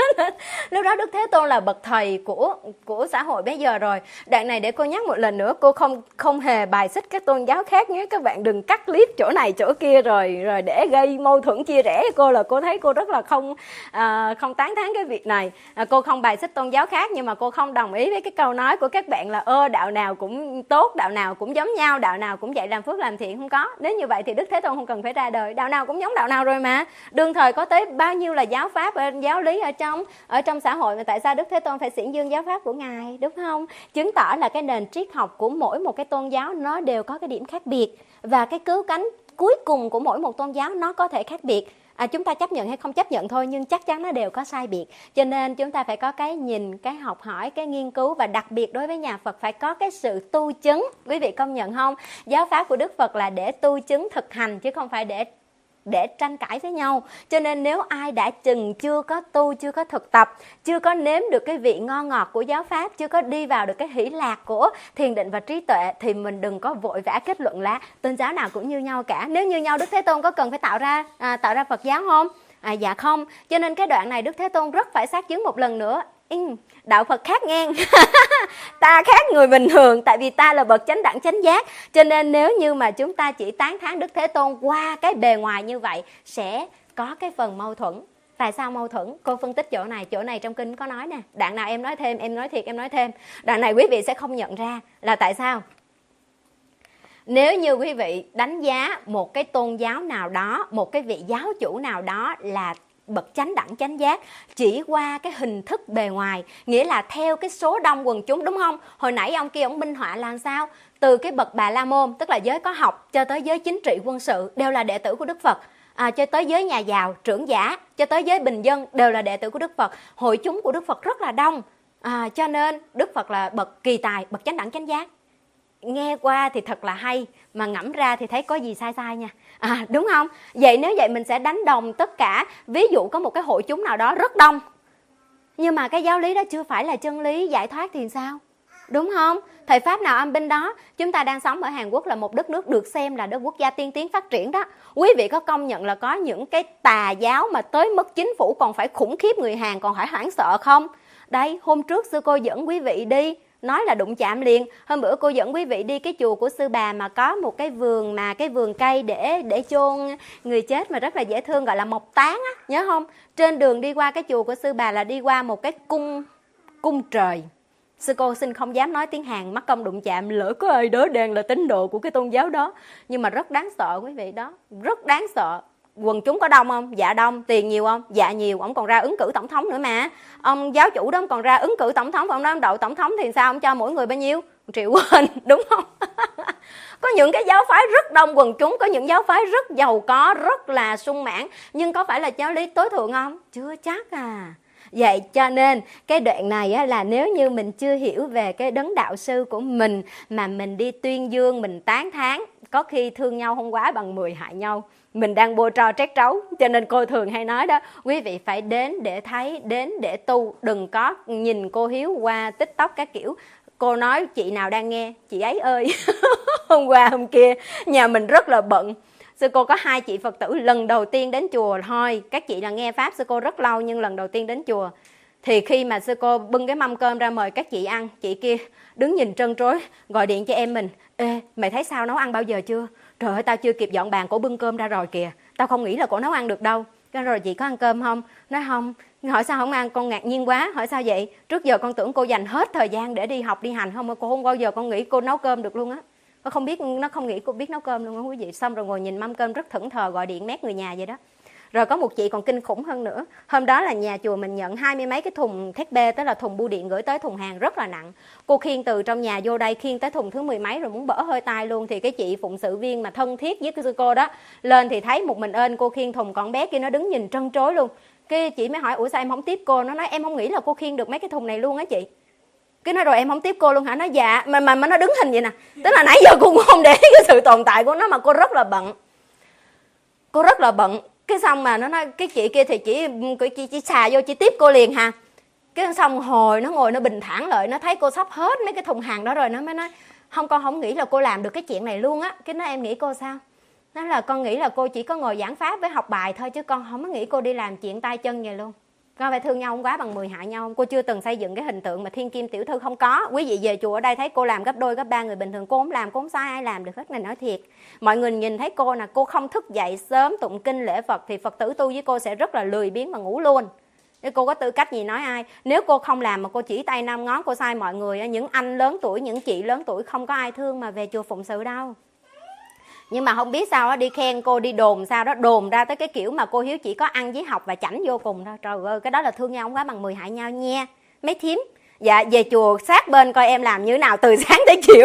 Lúc đó Đức Thế Tôn là bậc thầy của của xã hội bây giờ rồi. Đoạn này để cô nhắc một lần nữa, cô không không hề bài xích các tôn giáo khác nhé, các bạn đừng cắt clip chỗ này chỗ kia rồi rồi để gây mâu thuẫn chia rẽ. Cô là cô thấy cô rất là không à, không tán thán cái việc này. À, cô không bài xích tôn giáo khác, nhưng mà cô không đồng ý với cái câu nói của các bạn là ơ đạo nào cũng tốt, đạo nào cũng giống nhau, đạo nào cũng dạy làm phước làm thiện. Không có. Nếu như vậy thì Đức Thế Tôn không cần phải ra đời, đạo nào cũng giống đạo nào rồi mà. Đương thời có tới bao nhiêu là giáo pháp, giáo lý ở trong ở trong xã hội mà tại sao Đức Thế Tôn phải xiển dương giáo pháp của Ngài, đúng không? Chứng tỏ là cái nền triết học của mỗi một cái tôn giáo nó đều có cái điểm khác biệt, và cái cứu cánh cuối cùng của mỗi một tôn giáo nó có thể khác biệt. À, chúng ta chấp nhận hay không chấp nhận thôi, nhưng chắc chắn nó đều có sai biệt. Cho nên chúng ta phải có cái nhìn, cái học hỏi, cái nghiên cứu, và đặc biệt đối với nhà Phật phải có cái sự tu chứng. Quý vị công nhận không? Giáo pháp của Đức Phật là để tu chứng thực hành chứ không phải để để tranh cãi với nhau. Cho nên nếu ai đã chừng chưa có tu, chưa có thực tập, chưa có nếm được cái vị ngon ngọt của giáo pháp, chưa có đi vào được cái hỷ lạc của thiền định và trí tuệ, thì mình đừng có vội vã kết luận là tôn giáo nào cũng như nhau cả. Nếu như nhau, Đức Thế Tôn có cần phải tạo ra à, tạo ra Phật giáo không? À, dạ không. Cho nên cái đoạn này Đức Thế Tôn rất phải xác chứng một lần nữa. Ừ, đạo Phật khác ngang. Ta khác người bình thường, tại vì ta là bậc chánh đẳng chánh giác. Cho nên nếu như mà chúng ta chỉ tán thán Đức Thế Tôn qua cái bề ngoài như vậy sẽ có cái phần mâu thuẫn. Tại sao mâu thuẫn? Cô phân tích chỗ này, chỗ này trong kinh có nói nè. Đoạn nào em nói thêm, em nói thiệt em nói thêm. Đoạn này quý vị sẽ không nhận ra là tại sao. Nếu như quý vị đánh giá một cái tôn giáo nào đó, một cái vị giáo chủ nào đó là bậc chánh đẳng chánh giác chỉ qua cái hình thức bề ngoài, nghĩa là theo cái số đông quần chúng, đúng không? Hồi nãy ông kia ông minh họa là sao? Từ cái bậc Bà La Môn, tức là giới có học, cho tới giới chính trị quân sự đều là đệ tử của Đức Phật. À, cho tới giới nhà giàu, trưởng giả, cho tới giới bình dân đều là đệ tử của Đức Phật. Hội chúng của Đức Phật rất là đông. À, cho nên Đức Phật là bậc kỳ tài, bậc chánh đẳng chánh giác. Nghe qua thì thật là hay, mà ngẫm ra thì thấy có gì sai sai nha. À, đúng không? Vậy nếu vậy mình sẽ đánh đồng tất cả. Ví dụ có một cái hội chúng nào đó rất đông, nhưng mà cái giáo lý đó chưa phải là chân lý giải thoát thì sao? Đúng không? Thầy Pháp nào âm binh đó. Chúng ta đang sống ở Hàn Quốc là một đất nước được xem là đất quốc gia tiên tiến phát triển đó. Quý vị có công nhận là có những cái tà giáo mà tới mức chính phủ còn phải khủng khiếp người Hàn, còn phải hoảng sợ không? Đây, hôm trước sư cô dẫn quý vị đi, nói là đụng chạm liền. Hôm bữa cô dẫn quý vị đi cái chùa của sư bà mà có một cái vườn, mà cái vườn cây để để chôn người chết mà rất là dễ thương, gọi là mộc tán á, nhớ không? Trên đường đi qua cái chùa của sư bà là đi qua một cái cung cung trời. Sư cô xin không dám nói tiếng Hàn, mắc công đụng chạm lỡ có ai đó đang là tín đồ của cái tôn giáo đó. Nhưng mà rất đáng sợ quý vị đó, rất đáng sợ. quần chúng có đông không? Dạ đông. Tiền nhiều không? Dạ nhiều. Ông còn ra ứng cử tổng thống nữa mà. Ông giáo chủ đó ông còn ra ứng cử tổng thống, ông nói ông đậu tổng thống thì sao? Ông cho mỗi người bao nhiêu? Một triệu quên, đúng không? Có những cái giáo phái rất đông quần chúng, có những giáo phái rất giàu có, rất là sung mãn, nhưng có phải là giáo lý tối thượng không? Chưa chắc à. Vậy cho nên cái đoạn này á, là nếu như mình chưa hiểu về cái đấng đạo sư của mình mà mình đi tuyên dương, mình tán thán, có khi thương nhau không quá bằng mười hại nhau. Mình đang bôi tro trét trấu. Cho nên cô thường hay nói đó, quý vị phải đến để thấy, đến để tu. Đừng có nhìn cô Hiếu qua TikTok các kiểu. Cô nói chị nào đang nghe, chị ấy ơi, hôm qua hôm kia nhà mình rất là bận. Sư cô có hai chị Phật tử lần đầu tiên đến chùa thôi. Các chị là nghe Pháp sư cô rất lâu nhưng lần đầu tiên đến chùa. Thì khi mà sư cô bưng cái mâm cơm ra mời các chị ăn, chị kia đứng nhìn trân trối, gọi điện cho em mình. Ê, mày thấy sao nấu ăn bao giờ chưa? Trời ơi, tao chưa kịp dọn bàn, cổ bưng cơm ra rồi kìa. Tao không nghĩ là cổ nấu ăn được đâu. Cái rồi chị có ăn cơm không? Nói không. Hỏi sao không ăn? Con ngạc nhiên quá. Hỏi sao vậy? Trước giờ con tưởng cô dành hết thời gian để đi học đi hành không? Cô không bao giờ con nghĩ cô nấu cơm được luôn á. Nó không biết, nó không nghĩ cô biết nấu cơm luôn á quý vị. Xong rồi ngồi nhìn mâm cơm rất thẫn thờ, gọi điện mét người nhà vậy đó. Rồi có một chị còn kinh khủng hơn nữa. Hôm đó là nhà chùa mình nhận hai mươi mấy cái thùng thép bê, tức là thùng bưu điện gửi tới, thùng hàng rất là nặng. Cô khiêng từ trong nhà vô đây, khiêng tới thùng thứ mười mấy rồi muốn bỡ hơi tay luôn. Thì cái chị phụng sự viên mà thân thiết với cái sư cô đó lên thì thấy một mình ên cô khiêng thùng, còn bé kia nó đứng nhìn trân trối luôn. Cái chị mới hỏi ủa sao em không tiếp cô? Nó nói em không nghĩ là cô khiêng được mấy cái thùng này luôn á chị. Cái nói rồi em không tiếp cô luôn hả? Nó dạ, mà, mà mà nó đứng hình vậy nè. Tức là nãy giờ cô cũng không để cái sự tồn tại của nó mà cô rất là bận. Cô rất là bận. Cái xong mà nó nói cái chị kia thì chỉ chỉ, chỉ xà vô chỉ tiếp cô liền hà. Cái xong hồi nó ngồi nó bình thản lại, nó thấy cô sắp hết mấy cái thùng hàng đó rồi nó mới nói không, con không nghĩ là cô làm được cái chuyện này luôn á. Cái nói em nghĩ cô sao? Nói là con nghĩ là cô chỉ có ngồi giảng pháp với học bài thôi chứ con không có nghĩ cô đi làm chuyện tay chân vậy luôn. Con phải thương nhau không quá bằng mười hại nhau. Cô chưa từng xây dựng cái hình tượng mà thiên kim tiểu thư, không có. Quý vị về chùa ở đây thấy cô làm gấp đôi gấp ba người bình thường, cô không làm, cô không sai ai làm được hết. Này nói thiệt, mọi người nhìn thấy cô là cô không thức dậy sớm tụng kinh lễ Phật thì Phật tử tu với cô sẽ rất là lười biếng và ngủ luôn. Thế cô có tư cách gì nói ai? Nếu cô không làm mà cô chỉ tay năm ngón, cô sai mọi người, những anh lớn tuổi, những chị lớn tuổi không có ai thương mà về chùa phụng sự đâu. Nhưng mà không biết sao đó, đi khen cô, đi đồn sao đó, đồn ra tới cái kiểu mà cô Hiếu chỉ có ăn với học và chảnh vô cùng thôi. Trời ơi, cái đó là thương nhau không quá bằng mười hại nhau nha mấy thím. Dạ về chùa sát bên coi em làm như thế nào từ sáng tới chiều.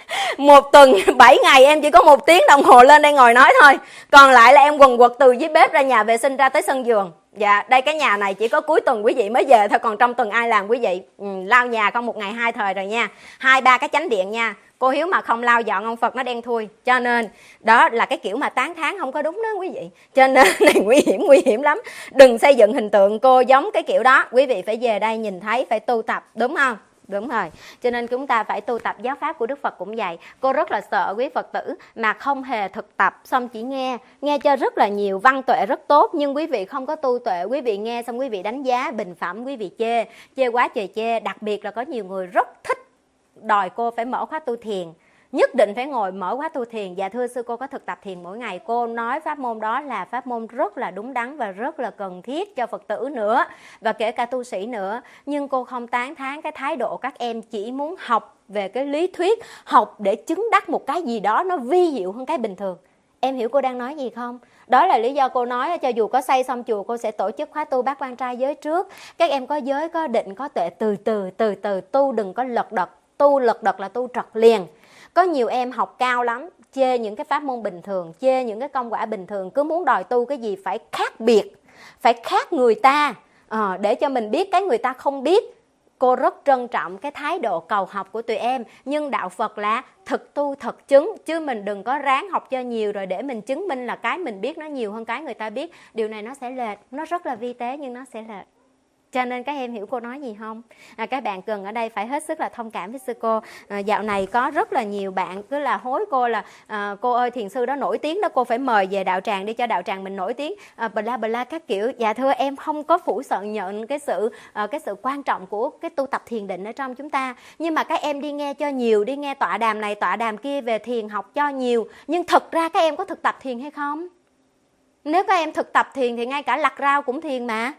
Một tuần bảy ngày em chỉ có một tiếng đồng hồ lên đây ngồi nói thôi. Còn lại là em quần quật từ dưới bếp ra nhà vệ sinh ra tới sân vườn. Dạ đây cái nhà này chỉ có cuối tuần quý vị mới về thôi, còn trong tuần ai làm quý vị? Ừ, lau nhà không một ngày hai thời rồi nha. Hai ba cái chánh điện nha. Cô Hiếu mà không lau dọn ông Phật nó đen thui. Cho nên đó là cái kiểu mà tán thán không có đúng đó quý vị. Cho nên này nguy hiểm, nguy hiểm lắm. Đừng xây dựng hình tượng cô giống cái kiểu đó. Quý vị phải về đây nhìn thấy, phải tu tập, đúng không? Đúng rồi. Cho nên chúng ta phải tu tập giáo pháp của Đức Phật cũng vậy. Cô rất là sợ quý Phật tử mà không hề thực tập, xong chỉ nghe. Nghe cho rất là nhiều, văn tuệ rất tốt, nhưng quý vị không có tu tuệ. Quý vị nghe xong quý vị đánh giá, bình phẩm, quý vị chê. Chê quá trời chê. Đặc biệt là có nhiều người rất thích đòi cô phải mở khóa tu thiền, nhất định phải ngồi mở khóa tu thiền. Dạ thưa sư cô có thực tập thiền mỗi ngày. Cô nói pháp môn đó là pháp môn rất là đúng đắn và rất là cần thiết cho Phật tử nữa, và kể cả tu sĩ nữa. Nhưng cô không tán thán cái thái độ các em chỉ muốn học về cái lý thuyết, học để chứng đắc một cái gì đó nó vi diệu hơn cái bình thường. Em hiểu cô đang nói gì không? Đó là lý do cô nói cho dù có xây xong chùa, cô sẽ tổ chức khóa tu bát quan trai giới trước. Các em có giới, có định, có tuệ, từ từ, từ từ tu, đừng có lật đật. Tu lật đật là tu trật liền. Có nhiều em học cao lắm, chê những cái pháp môn bình thường, chê những cái công quả bình thường, cứ muốn đòi tu cái gì phải khác biệt, phải khác người ta, à, để cho mình biết cái người ta không biết. Cô rất trân trọng cái thái độ cầu học của tụi em, nhưng đạo Phật là thực tu thật chứng, chứ mình đừng có ráng học cho nhiều rồi để mình chứng minh là cái mình biết nó nhiều hơn cái người ta biết. Điều này nó sẽ lệch, nó rất là vi tế nhưng nó sẽ lệch. Cho nên các em hiểu cô nói gì không? À, các bạn cần ở đây phải hết sức là thông cảm với sư cô. À, dạo này có rất là nhiều bạn cứ là hối cô là à, cô ơi thiền sư đó nổi tiếng đó, cô phải mời về đạo tràng đi cho đạo tràng mình nổi tiếng. À, bla bla các kiểu. Dạ thưa em không có phủ nhận nhận cái sự à, cái sự quan trọng của cái tu tập thiền định ở trong chúng ta. Nhưng mà các em đi nghe cho nhiều, đi nghe tọa đàm này tọa đàm kia về thiền học cho nhiều. Nhưng thực ra các em có thực tập thiền hay không? Nếu các em thực tập thiền thì ngay cả lặt rau cũng thiền mà.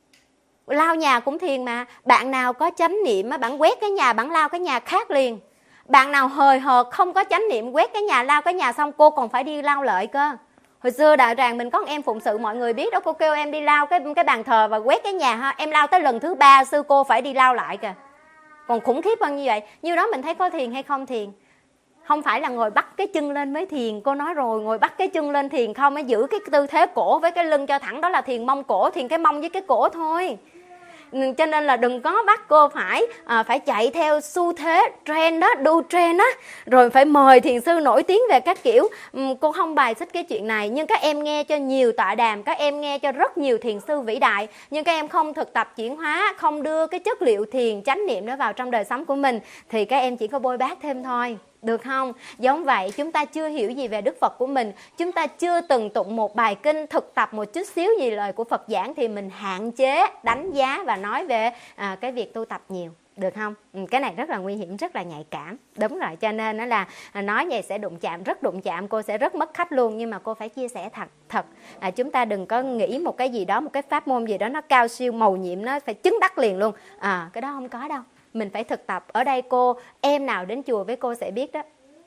Lau nhà cũng thiền mà. Bạn nào có chánh niệm á, bạn quét cái nhà, bạn lau cái nhà khác liền. Bạn nào hời hợt không có chánh niệm, quét cái nhà, lau cái nhà xong cô còn phải đi lau lợi cơ. Hồi xưa đạo tràng mình có một em phụng sự mọi người biết đó, cô kêu em đi lau cái cái bàn thờ và quét cái nhà ha, em lau tới lần thứ ba sư cô phải đi lau lại kìa. Còn khủng khiếp hơn như vậy. Như đó mình thấy có thiền hay không thiền? Không phải là ngồi bắt cái chân lên mới thiền. Cô nói rồi, ngồi bắt cái chân lên thiền không, mới giữ cái tư thế cổ với cái lưng cho thẳng, đó là thiền mông cổ, thiền cái mông với cái cổ thôi. Cho nên là đừng có bắt cô phải à, phải chạy theo xu thế trend đó, đu trend đó, rồi phải mời thiền sư nổi tiếng về các kiểu. uhm, Cô không bài xích cái chuyện này, nhưng các em nghe cho nhiều tọa đàm, các em nghe cho rất nhiều thiền sư vĩ đại, nhưng các em không thực tập chuyển hóa, không đưa cái chất liệu thiền chánh niệm đó vào trong đời sống của mình, thì các em chỉ có bôi bác thêm thôi. Được không? Giống vậy, chúng ta chưa hiểu gì về Đức Phật của mình, chúng ta chưa từng tụng một bài kinh, thực tập một chút xíu gì lời của Phật giảng, thì mình hạn chế, đánh giá và nói về à, cái việc tu tập nhiều. Được không? Ừ, cái này rất là nguy hiểm, rất là nhạy cảm. Đúng rồi, cho nên nó là nói vậy sẽ đụng chạm, rất đụng chạm, cô sẽ rất mất khách luôn. Nhưng mà cô phải chia sẻ thật thật à, chúng ta đừng có nghĩ một cái gì đó, một cái pháp môn gì đó nó cao siêu màu nhiệm, nó phải chứng đắc liền luôn. À, cái đó không có đâu. Mình phải thực tập. Ở đây cô, em nào đến chùa với cô sẽ biết đó,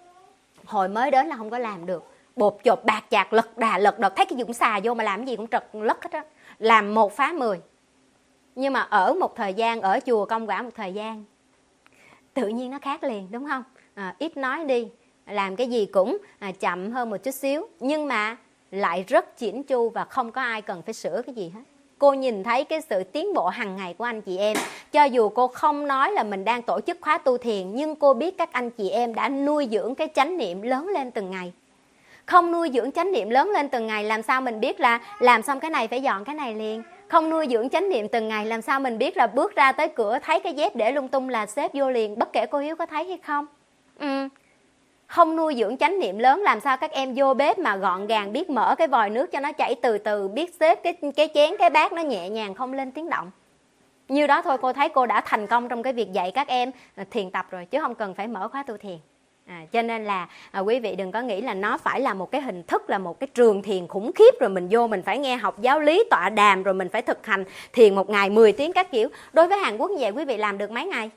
hồi mới đến là không có làm được, bột chột bạc chạc lật đà lật đật, thấy cái gì cũng xà vô mà làm cái gì cũng trật lất hết á, làm một phá mười. Nhưng mà ở một thời gian, ở chùa công quả một thời gian, tự nhiên nó khác liền, đúng không? À, ít nói đi, làm cái gì cũng à, chậm hơn một chút xíu, nhưng mà lại rất chỉn chu và không có ai cần phải sửa cái gì hết. Cô nhìn thấy cái sự tiến bộ hàng ngày của anh chị em. Cho dù cô không nói là mình đang tổ chức khóa tu thiền, nhưng cô biết các anh chị em đã nuôi dưỡng cái chánh niệm lớn lên từng ngày. Không nuôi dưỡng chánh niệm lớn lên từng ngày, làm sao mình biết là làm xong cái này phải dọn cái này liền. Không nuôi dưỡng chánh niệm từng ngày, làm sao mình biết là bước ra tới cửa thấy cái dép để lung tung là xếp vô liền, bất kể cô Hiếu có thấy hay không. Ừ. Không nuôi dưỡng chánh niệm lớn, làm sao các em vô bếp mà gọn gàng, biết mở cái vòi nước cho nó chảy từ từ, biết xếp cái, cái chén, cái bát nó nhẹ nhàng, không lên tiếng động. Như đó thôi cô thấy cô đã thành công trong cái việc dạy các em thiền tập rồi, chứ không cần phải mở khóa tu thiền. À, cho nên là à, quý vị đừng có nghĩ là nó phải là một cái hình thức, là một cái trường thiền khủng khiếp, rồi mình vô mình phải nghe học giáo lý tọa đàm, rồi mình phải thực hành thiền một ngày mười tiếng các kiểu. Đối với Hàn Quốc như vậy quý vị làm được mấy ngày?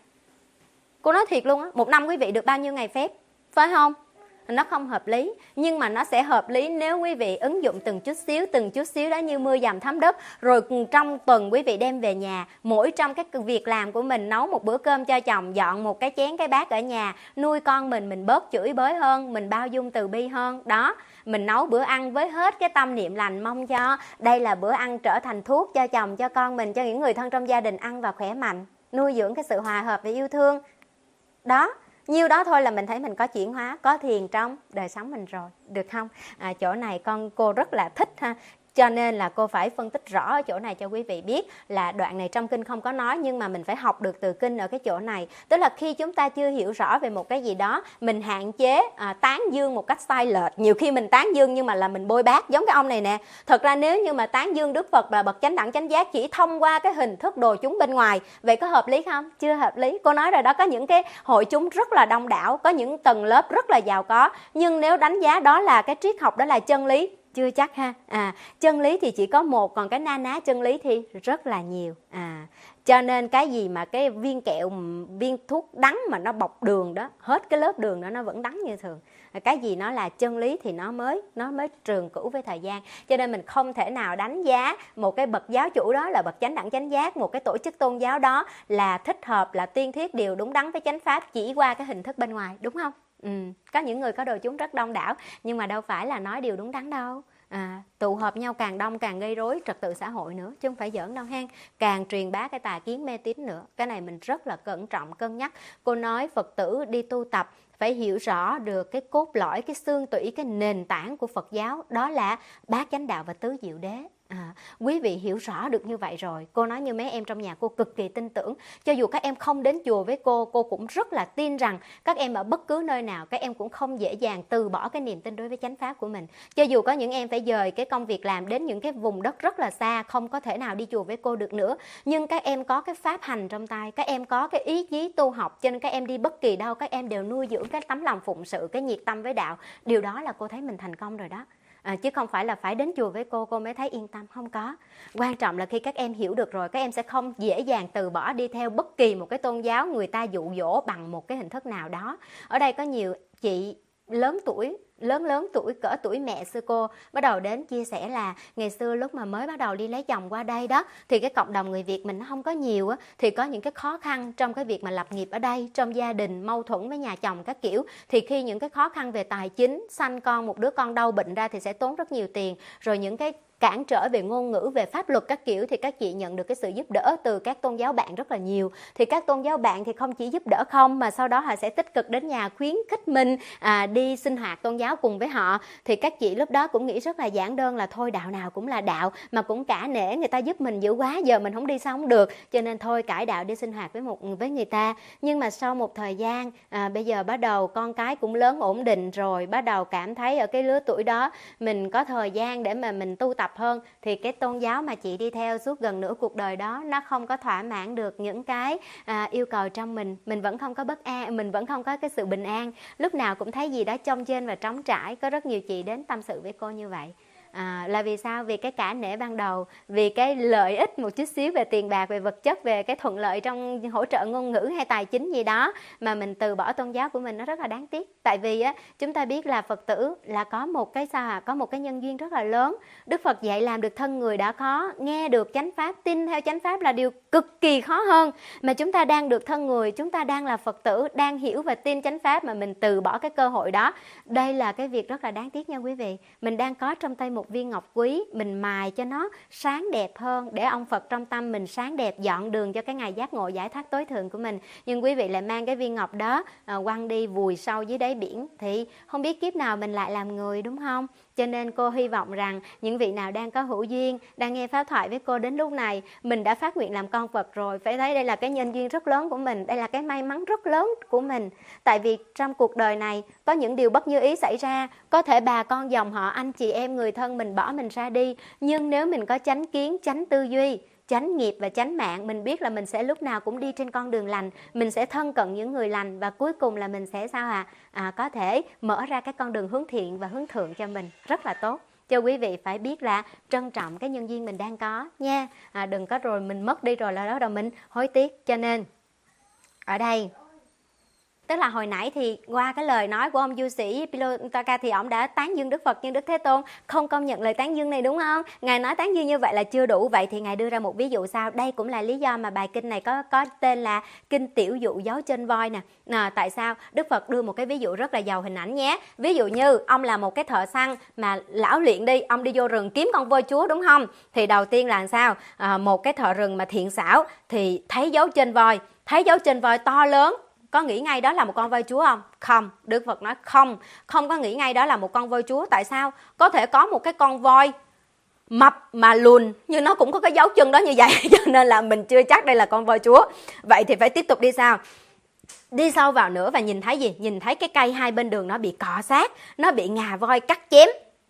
Cô nói thiệt luôn á, một năm quý vị được bao nhiêu ngày phép? Phải không? Nó không hợp lý, nhưng mà nó sẽ hợp lý nếu quý vị ứng dụng từng chút xíu, từng chút xíu đó như mưa dầm thấm đất. Rồi trong tuần quý vị đem về nhà, mỗi trong cái việc làm của mình, nấu một bữa cơm cho chồng, dọn một cái chén cái bát ở nhà, nuôi con mình, mình bớt chửi bới hơn, mình bao dung từ bi hơn. Đó, mình nấu bữa ăn với hết cái tâm niệm lành, mong cho đây là bữa ăn trở thành thuốc cho chồng, cho con mình, cho những người thân trong gia đình ăn và khỏe mạnh, nuôi dưỡng cái sự hòa hợp và yêu thương. Đó, nhiêu đó thôi là mình thấy mình có chuyển hóa, có thiền trong đời sống mình rồi, được không? À, chỗ này con cô rất là thích ha. Cho nên là cô phải phân tích rõ ở chỗ này cho quý vị biết là đoạn này trong kinh không có nói, nhưng mà mình phải học được từ kinh ở cái chỗ này. Tức là khi chúng ta chưa hiểu rõ về một cái gì đó, mình hạn chế à, tán dương một cách sai lệch. Nhiều khi mình tán dương nhưng mà là mình bôi bác, giống cái ông này nè. Thật ra nếu như mà tán dương Đức Phật là bậc chánh đẳng chánh giác chỉ thông qua cái hình thức đồ chúng bên ngoài, vậy có hợp lý không? Chưa hợp lý. Cô nói rồi đó, có những cái hội chúng rất là đông đảo, có những tầng lớp rất là giàu có, nhưng nếu đánh giá đó là cái triết học, đó là chân lý, chưa chắc ha. À, chân lý thì chỉ có một, còn cái na ná chân lý thì rất là nhiều. À, cho nên cái gì mà cái viên kẹo, viên thuốc đắng mà nó bọc đường đó, hết cái lớp đường đó nó vẫn đắng như thường. Cái gì nó là chân lý thì nó mới nó mới trường cửu với thời gian. Cho nên mình không thể nào đánh giá một cái bậc giáo chủ đó là bậc chánh đẳng chánh giác, một cái tổ chức tôn giáo đó là thích hợp, là tiên thuyết điều đúng đắn với chánh pháp chỉ qua cái hình thức bên ngoài, đúng không? Ừ. Có những người có đồ chúng rất đông đảo, nhưng mà đâu phải là nói điều đúng đắn đâu. À, tụ họp nhau càng đông càng gây rối trật tự xã hội nữa, chứ không phải giỡn đâu hen. Càng truyền bá cái tà kiến mê tín nữa. Cái này mình rất là cẩn trọng cân nhắc. Cô nói Phật tử đi tu tập phải hiểu rõ được cái cốt lõi, cái xương tủy, cái nền tảng của Phật giáo, đó là bát chánh đạo và tứ diệu đế. À, quý vị hiểu rõ được như vậy rồi, cô nói như mấy em trong nhà cô cực kỳ tin tưởng. Cho dù các em không đến chùa với cô, cô cũng rất là tin rằng các em ở bất cứ nơi nào, các em cũng không dễ dàng từ bỏ cái niềm tin đối với chánh pháp của mình. Cho dù có những em phải dời cái công việc làm đến những cái vùng đất rất là xa, không có thể nào đi chùa với cô được nữa, nhưng các em có cái pháp hành trong tay, các em có cái ý chí tu học, cho nên các em đi bất kỳ đâu các em đều nuôi dưỡng cái tấm lòng phụng sự, cái nhiệt tâm với đạo. Điều đó là cô thấy mình thành công rồi đó. À, chứ không phải là phải đến chùa với cô cô mới thấy yên tâm, không có. Quan trọng là khi các em hiểu được rồi, các em sẽ không dễ dàng từ bỏ đi theo bất kỳ một cái tôn giáo người ta dụ dỗ bằng một cái hình thức nào đó. Ở đây có nhiều chị lớn tuổi lớn lớn tuổi cỡ tuổi mẹ sư cô bắt đầu đến chia sẻ là ngày xưa lúc mà mới bắt đầu đi lấy chồng qua đây đó, thì cái cộng đồng người Việt mình nó không có nhiều á, thì có những cái khó khăn trong cái việc mà lập nghiệp ở đây, trong gia đình mâu thuẫn với nhà chồng các kiểu, thì khi những cái khó khăn về tài chính, sanh con một đứa con đau bệnh ra thì sẽ tốn rất nhiều tiền, rồi những cái cản trở về ngôn ngữ, về pháp luật các kiểu, thì các chị nhận được cái sự giúp đỡ từ các tôn giáo bạn rất là nhiều. Thì các tôn giáo bạn thì không chỉ giúp đỡ không, mà sau đó họ sẽ tích cực đến nhà khuyến khích mình à, đi sinh hoạt tôn giáo cùng với họ. Thì các chị lúc đó cũng nghĩ rất là giản đơn là thôi đạo nào cũng là đạo, mà cũng cả nể người ta giúp mình dữ quá, giờ mình không đi sao không được, cho nên thôi cải đạo đi sinh hoạt với một với người ta. Nhưng mà sau một thời gian à, bây giờ bắt đầu con cái cũng lớn ổn định rồi, bắt đầu cảm thấy ở cái lứa tuổi đó mình có thời gian để mà mình tu tập hơn, thì cái tôn giáo mà chị đi theo suốt gần nửa cuộc đời đó nó không có thỏa mãn được những cái à, yêu cầu trong mình. Mình vẫn không có bất an, mình vẫn không có cái sự bình an, lúc nào cũng thấy gì đó chông chênh và trống trải. Có rất nhiều chị đến tâm sự với cô như vậy. À, là vì sao? Vì cái cả nể ban đầu, vì cái lợi ích một chút xíu về tiền bạc, về vật chất, về cái thuận lợi trong hỗ trợ ngôn ngữ hay tài chính gì đó mà mình từ bỏ tôn giáo của mình, nó rất là đáng tiếc. Tại vì á, chúng ta biết là Phật tử là có một cái sao à, có một cái nhân duyên rất là lớn. Đức Phật dạy làm được thân người đã khó, nghe được chánh pháp, tin theo chánh pháp là điều cực kỳ khó hơn. Mà chúng ta đang được thân người, chúng ta đang là Phật tử, đang hiểu và tin chánh pháp mà mình từ bỏ cái cơ hội đó, đây là cái việc rất là đáng tiếc nha quý vị. Mình đang có trong tay một viên ngọc quý, mình mài cho nó sáng đẹp hơn, để ông Phật trong tâm mình sáng đẹp, dọn đường cho cái ngày giác ngộ giải thoát tối thượng của mình. Nhưng quý vị lại mang cái viên ngọc đó à, quăng đi vùi sâu dưới đáy biển, thì không biết kiếp nào mình lại làm người, đúng không? Cho nên cô hy vọng rằng những vị nào đang có hữu duyên, đang nghe pháp thoại với cô đến lúc này, mình đã phát nguyện làm con Phật rồi, phải thấy đây là cái nhân duyên rất lớn của mình, đây là cái may mắn rất lớn của mình. Tại vì trong cuộc đời này có những điều bất như ý xảy ra, có thể bà con dòng họ, anh chị em, người thân mình bỏ mình ra đi, nhưng nếu mình có chánh kiến, chánh tư duy, chánh nghiệp và chánh mạng, mình biết là mình sẽ lúc nào cũng đi trên con đường lành, mình sẽ thân cận những người lành, và cuối cùng là mình sẽ sao à, à có thể mở ra cái con đường hướng thiện và hướng thượng cho mình, rất là tốt. Cho quý vị phải biết là trân trọng cái nhân duyên mình đang có nha, à, đừng có rồi mình mất đi rồi là đó rồi mình hối tiếc. Cho nên ở đây tức là hồi nãy thì qua cái lời nói của ông du sĩ Pilotaka thì ông đã tán dương Đức Phật, nhưng Đức Thế Tôn không công nhận lời tán dương này, đúng không? Ngài nói tán dương như vậy là chưa đủ. Vậy thì Ngài đưa ra một ví dụ sau. Đây cũng là lý do mà bài kinh này có có tên là kinh tiểu dụ dấu trên voi nè. À, tại sao? Đức Phật đưa một cái ví dụ rất là giàu hình ảnh nhé. Ví dụ như ông là một cái thợ săn mà lão luyện đi, ông đi vô rừng kiếm con voi chúa, đúng không? Thì đầu tiên là sao? À, một cái thợ rừng mà thiện xảo thì thấy dấu trên voi, thấy dấu trên voi to lớn, có nghĩ ngay đó là một con voi chúa không? Không, Đức Phật nói không, không có nghĩ ngay đó là một con voi chúa. Tại sao? Có thể có một cái con voi mập mà lùn, nhưng nó cũng có cái dấu chân đó như vậy, cho nên là mình chưa chắc đây là con voi chúa. Vậy thì phải tiếp tục đi sao? Đi sâu vào nữa và nhìn thấy gì? Nhìn thấy cái cây hai bên đường nó bị cọ sát, nó bị ngà voi cắt chém.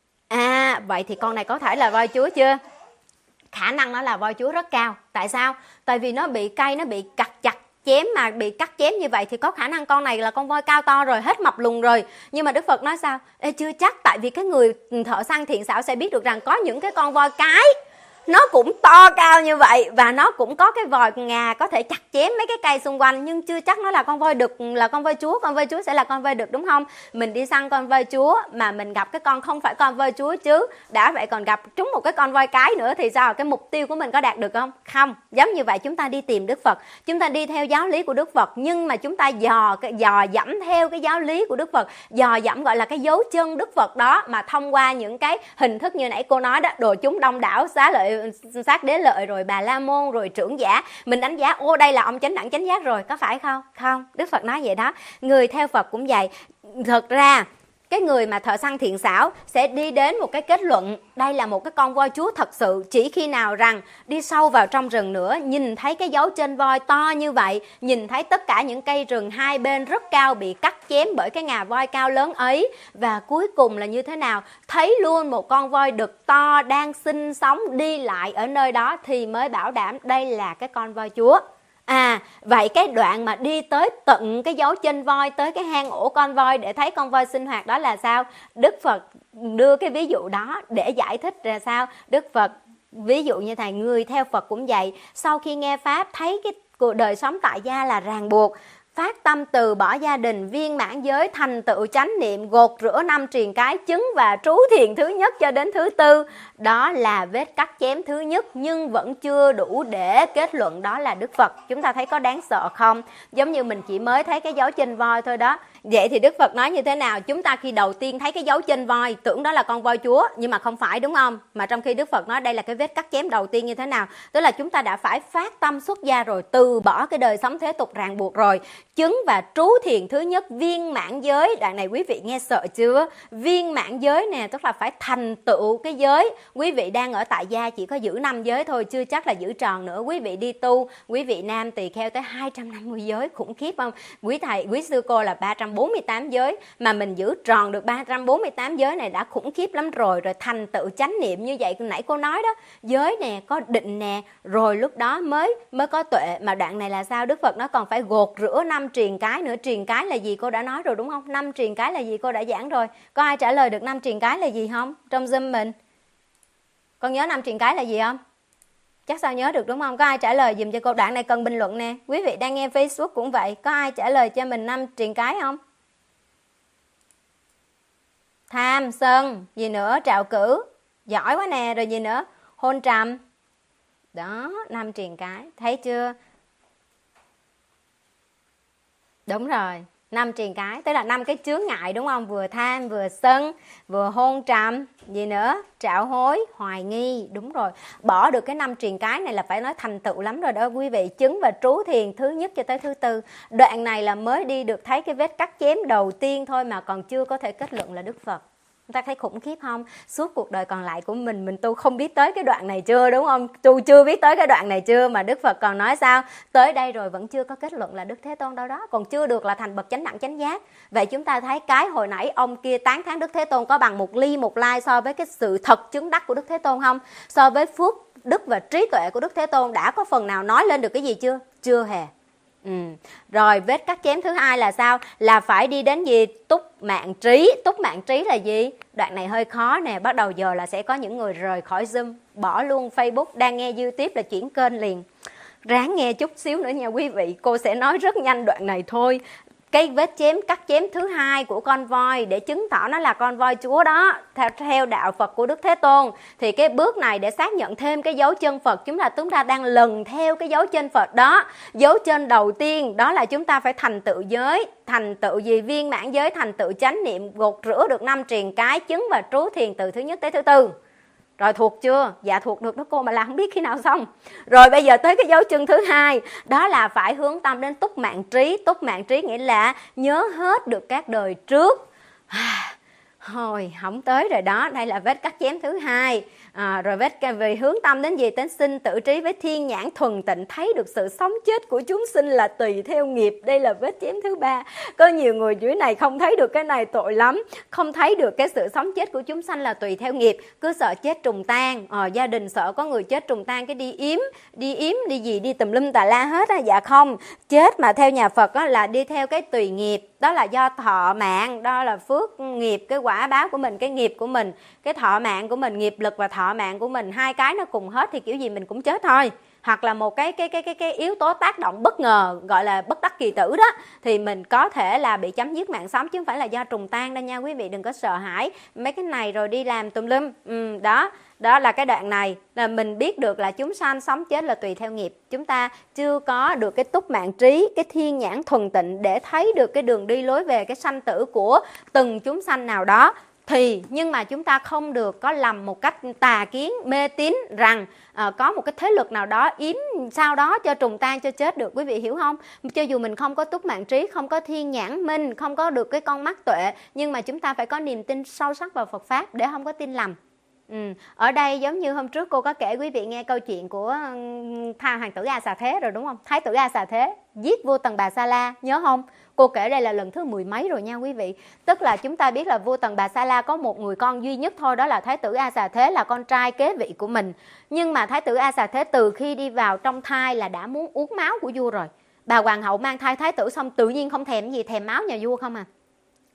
À, vậy thì con này có thể là voi chúa chưa? Khả năng nó là voi chúa rất cao. Tại sao? Tại vì nó bị cây, nó bị cắt chặt chém, mà bị cắt chém như vậy thì có khả năng con này là con voi cao to rồi, hết mập lùn rồi. Nhưng mà Đức Phật nói sao? Ê, chưa chắc, tại vì cái người thợ săn thiện xảo sẽ biết được rằng có những cái con voi cái nó cũng to cao như vậy, và nó cũng có cái vòi ngà có thể chặt chém mấy cái cây xung quanh, nhưng chưa chắc nó là con voi đực, là con voi chúa. Con voi chúa sẽ là con voi đực, đúng không? Mình đi săn con voi chúa mà mình gặp cái con không phải con voi chúa chứ, đã vậy còn gặp trúng một cái con voi cái nữa thì sao? Cái mục tiêu của mình có đạt được không? Không. Giống như vậy, chúng ta đi tìm Đức Phật, chúng ta đi theo giáo lý của Đức Phật, nhưng mà chúng ta dò dò dẫm theo cái giáo lý của Đức Phật, dò dẫm gọi là cái dấu chân Đức Phật đó, mà thông qua những cái hình thức như nãy cô nói đó, đồ chúng đông đảo, xá lợi Sát Đế Lợi, rồi Bà La Môn, rồi trưởng giả, mình đánh giá ô đây là ông chánh đẳng chánh giác rồi, có phải không? Không, Đức Phật nói vậy đó. Người theo Phật cũng vậy. Thật ra cái người mà thợ săn thiện xảo sẽ đi đến một cái kết luận đây là một cái con voi chúa thật sự chỉ khi nào rằng đi sâu vào trong rừng nữa, nhìn thấy cái dấu trên voi to như vậy, nhìn thấy tất cả những cây rừng hai bên rất cao bị cắt chém bởi cái ngà voi cao lớn ấy, và cuối cùng là như thế nào? Thấy luôn một con voi đực to đang sinh sống đi lại ở nơi đó thì mới bảo đảm đây là cái con voi chúa. À, vậy cái đoạn mà đi tới tận cái dấu chân voi, tới cái hang ổ con voi để thấy con voi sinh hoạt đó là sao? Đức Phật đưa cái ví dụ đó để giải thích ra sao? Đức Phật ví dụ như thầy, người theo Phật cũng vậy. Sau khi nghe Pháp thấy cái cuộc đời sống tại gia là ràng buộc, phát tâm từ bỏ gia đình, viên mãn giới, thành tựu chánh niệm, gột rửa năm triền cái, chứng và trú thiền thứ nhất cho đến thứ tư. Đó là vết cắt chém thứ nhất, nhưng vẫn chưa đủ để kết luận đó là Đức Phật. Chúng ta thấy có đáng sợ không? Giống như mình chỉ mới thấy cái dấu chân voi thôi đó. Vậy thì Đức Phật nói như thế nào? Chúng ta khi đầu tiên thấy cái dấu chân voi tưởng đó là con voi Chúa, nhưng mà không phải, đúng không? Mà trong khi Đức Phật nói đây là cái vết cắt chém đầu tiên như thế nào? Tức là chúng ta đã phải phát tâm xuất gia rồi, từ bỏ cái đời sống thế tục ràng buộc rồi, chứng và trú thiền thứ nhất, viên mãn giới. Đoạn này quý vị nghe sợ chưa? Viên mãn giới nè, tức là phải thành tựu cái giới. Quý vị đang ở tại gia chỉ có giữ năm giới thôi, chưa chắc là giữ tròn nữa. Quý vị đi tu, quý vị nam tỳ kheo tới hai trăm năm mươi giới, khủng khiếp không? Quý thầy, quý sư cô là ba trăm bốn mươi tám giới, mà mình giữ tròn được ba trăm bốn mươi tám giới này đã khủng khiếp lắm rồi. Rồi thành tựu chánh niệm như vậy nãy cô nói đó, giới nè, có định nè, rồi lúc đó mới mới có tuệ. Mà đoạn này là sao? Đức Phật nó còn phải gột rửa năm triền cái nữa. Triền cái là gì cô đã nói rồi đúng không? Năm triền cái là gì cô đã giảng rồi. Có ai trả lời được năm triền cái là gì không? Trong Zoom mình con nhớ năm triền cái là gì không? Chắc sao nhớ được đúng không? Có ai trả lời dùm cho cô? Đoạn này cần bình luận nè. Quý vị đang nghe Facebook cũng vậy, có ai trả lời cho mình năm triền cái không? Tham, sân, gì nữa? Trạo cử, giỏi quá nè. Rồi gì nữa? Hôn trầm. Đó, năm triền cái, thấy chưa? Đúng rồi, năm triền cái, tức là năm cái chướng ngại đúng không? Vừa tham, vừa sân, vừa hôn trầm, gì nữa? Trạo hối, hoài nghi, đúng rồi. Bỏ được cái năm triền cái này là phải nói thành tựu lắm rồi đó quý vị. Chứng và trú thiền thứ nhất cho tới thứ tư. Đoạn này là mới đi được thấy cái vết cắt chém đầu tiên thôi mà còn chưa có thể kết luận là Đức Phật. Chúng ta thấy khủng khiếp không? Suốt cuộc đời còn lại của mình, mình tu không biết tới cái đoạn này chưa, đúng không? Tu chưa biết tới cái đoạn này chưa, mà Đức Phật còn nói sao? Tới đây rồi vẫn chưa có kết luận là Đức Thế Tôn đâu đó, còn chưa được là thành bậc chánh đẳng chánh giác. Vậy chúng ta thấy cái hồi nãy ông kia tán thán Đức Thế Tôn có bằng một ly một lai so với cái sự thật chứng đắc của Đức Thế Tôn không? So với phước, đức và trí tuệ của Đức Thế Tôn đã có phần nào nói lên được cái gì chưa? Chưa hề. Ừ. Rồi vết cắt chém thứ hai là sao? Là phải đi đến gì? Túc mạng trí. Túc mạng trí là gì? Đoạn này hơi khó nè. Bắt đầu giờ là sẽ có những người rời khỏi Zoom, bỏ luôn Facebook, đang nghe YouTube là chuyển kênh liền. Ráng nghe chút xíu nữa nha quý vị. Cô sẽ nói rất nhanh đoạn này thôi. Cái vết chém, cắt chém thứ hai của con voi để chứng tỏ nó là con voi Chúa đó, theo, theo đạo Phật của Đức Thế Tôn. Thì cái bước này để xác nhận thêm cái dấu chân Phật, chúng ta chúng ta đang lần theo cái dấu chân Phật đó. Dấu chân đầu tiên đó là chúng ta phải thành tựu giới. Thành tựu gì? Viên mãn giới, thành tựu chánh niệm, gột rửa được năm triền cái, chứng và trú thiền từ thứ nhất tới thứ tư. Rồi thuộc chưa? Dạ thuộc được đó cô, mà là không biết khi nào xong. Rồi bây giờ tới cái dấu chân thứ hai, đó là phải hướng tâm đến túc mạng trí. Túc mạng trí nghĩa là nhớ hết được các đời trước. Hồi không tới rồi đó. Đây là vết cắt chém thứ hai. À, rồi vết về hướng tâm đến gì? Đến sinh tử trí với thiên nhãn thuần tịnh, thấy được sự sống chết của chúng sinh là tùy theo nghiệp. Đây là vết chém thứ ba. Có nhiều người dưới này không thấy được cái này tội lắm, không thấy được cái sự sống chết của chúng sanh là tùy theo nghiệp, cứ sợ chết trùng tan. À, gia đình sợ có người chết trùng tan cái đi yếm, đi yếm đi gì đi tùm lum tà la hết á. Dạ không, chết mà theo nhà Phật á, là đi theo cái tùy nghiệp. Đó là do thọ mạng, đó là phước nghiệp, cái quả báo của mình, cái nghiệp của mình, cái thọ mạng của mình, nghiệp lực và thọ mạng của mình, hai cái nó cùng hết thì kiểu gì mình cũng chết thôi. Hoặc là một cái cái cái cái cái yếu tố tác động bất ngờ, gọi là bất đắc kỳ tử đó, thì mình có thể là bị chấm dứt mạng sống, chứ không phải là do trùng tan đâu nha quý vị. Đừng có sợ hãi mấy cái này rồi đi làm tùm lum. Ừ, đó đó là cái đoạn này là mình biết được là chúng sanh sống chết là tùy theo nghiệp. Chúng ta chưa có được cái túc mạng trí, cái thiên nhãn thuần tịnh để thấy được cái đường đi lối về, cái sanh tử của từng chúng sanh nào đó. Thì nhưng mà chúng ta không được có lầm một cách tà kiến, mê tín rằng à, có một cái thế lực nào đó yếm sau đó cho trùng tan, cho chết được. Quý vị hiểu không? Cho dù mình không có túc mạng trí, không có thiên nhãn minh, không có được cái con mắt tuệ, nhưng mà chúng ta phải có niềm tin sâu sắc vào Phật Pháp để không có tin lầm. Ừ. Ở đây giống như hôm trước cô có kể quý vị nghe câu chuyện của Tha hoàng tử A Xà Thế rồi đúng không? Thái tử A Xà Thế giết vua Tần Bà Sa La, nhớ không? Cô kể đây là lần thứ mười mấy rồi nha quý vị. Tức là chúng ta biết là vua Tần Bà Sa La có một người con duy nhất thôi, đó là Thái tử A Xà Thế, là con trai kế vị của mình. Nhưng mà Thái tử A Xà Thế từ khi đi vào trong thai là đã muốn uống máu của vua rồi. Bà hoàng hậu mang thai thái tử xong tự nhiên không thèm gì, thèm máu nhà vua không à.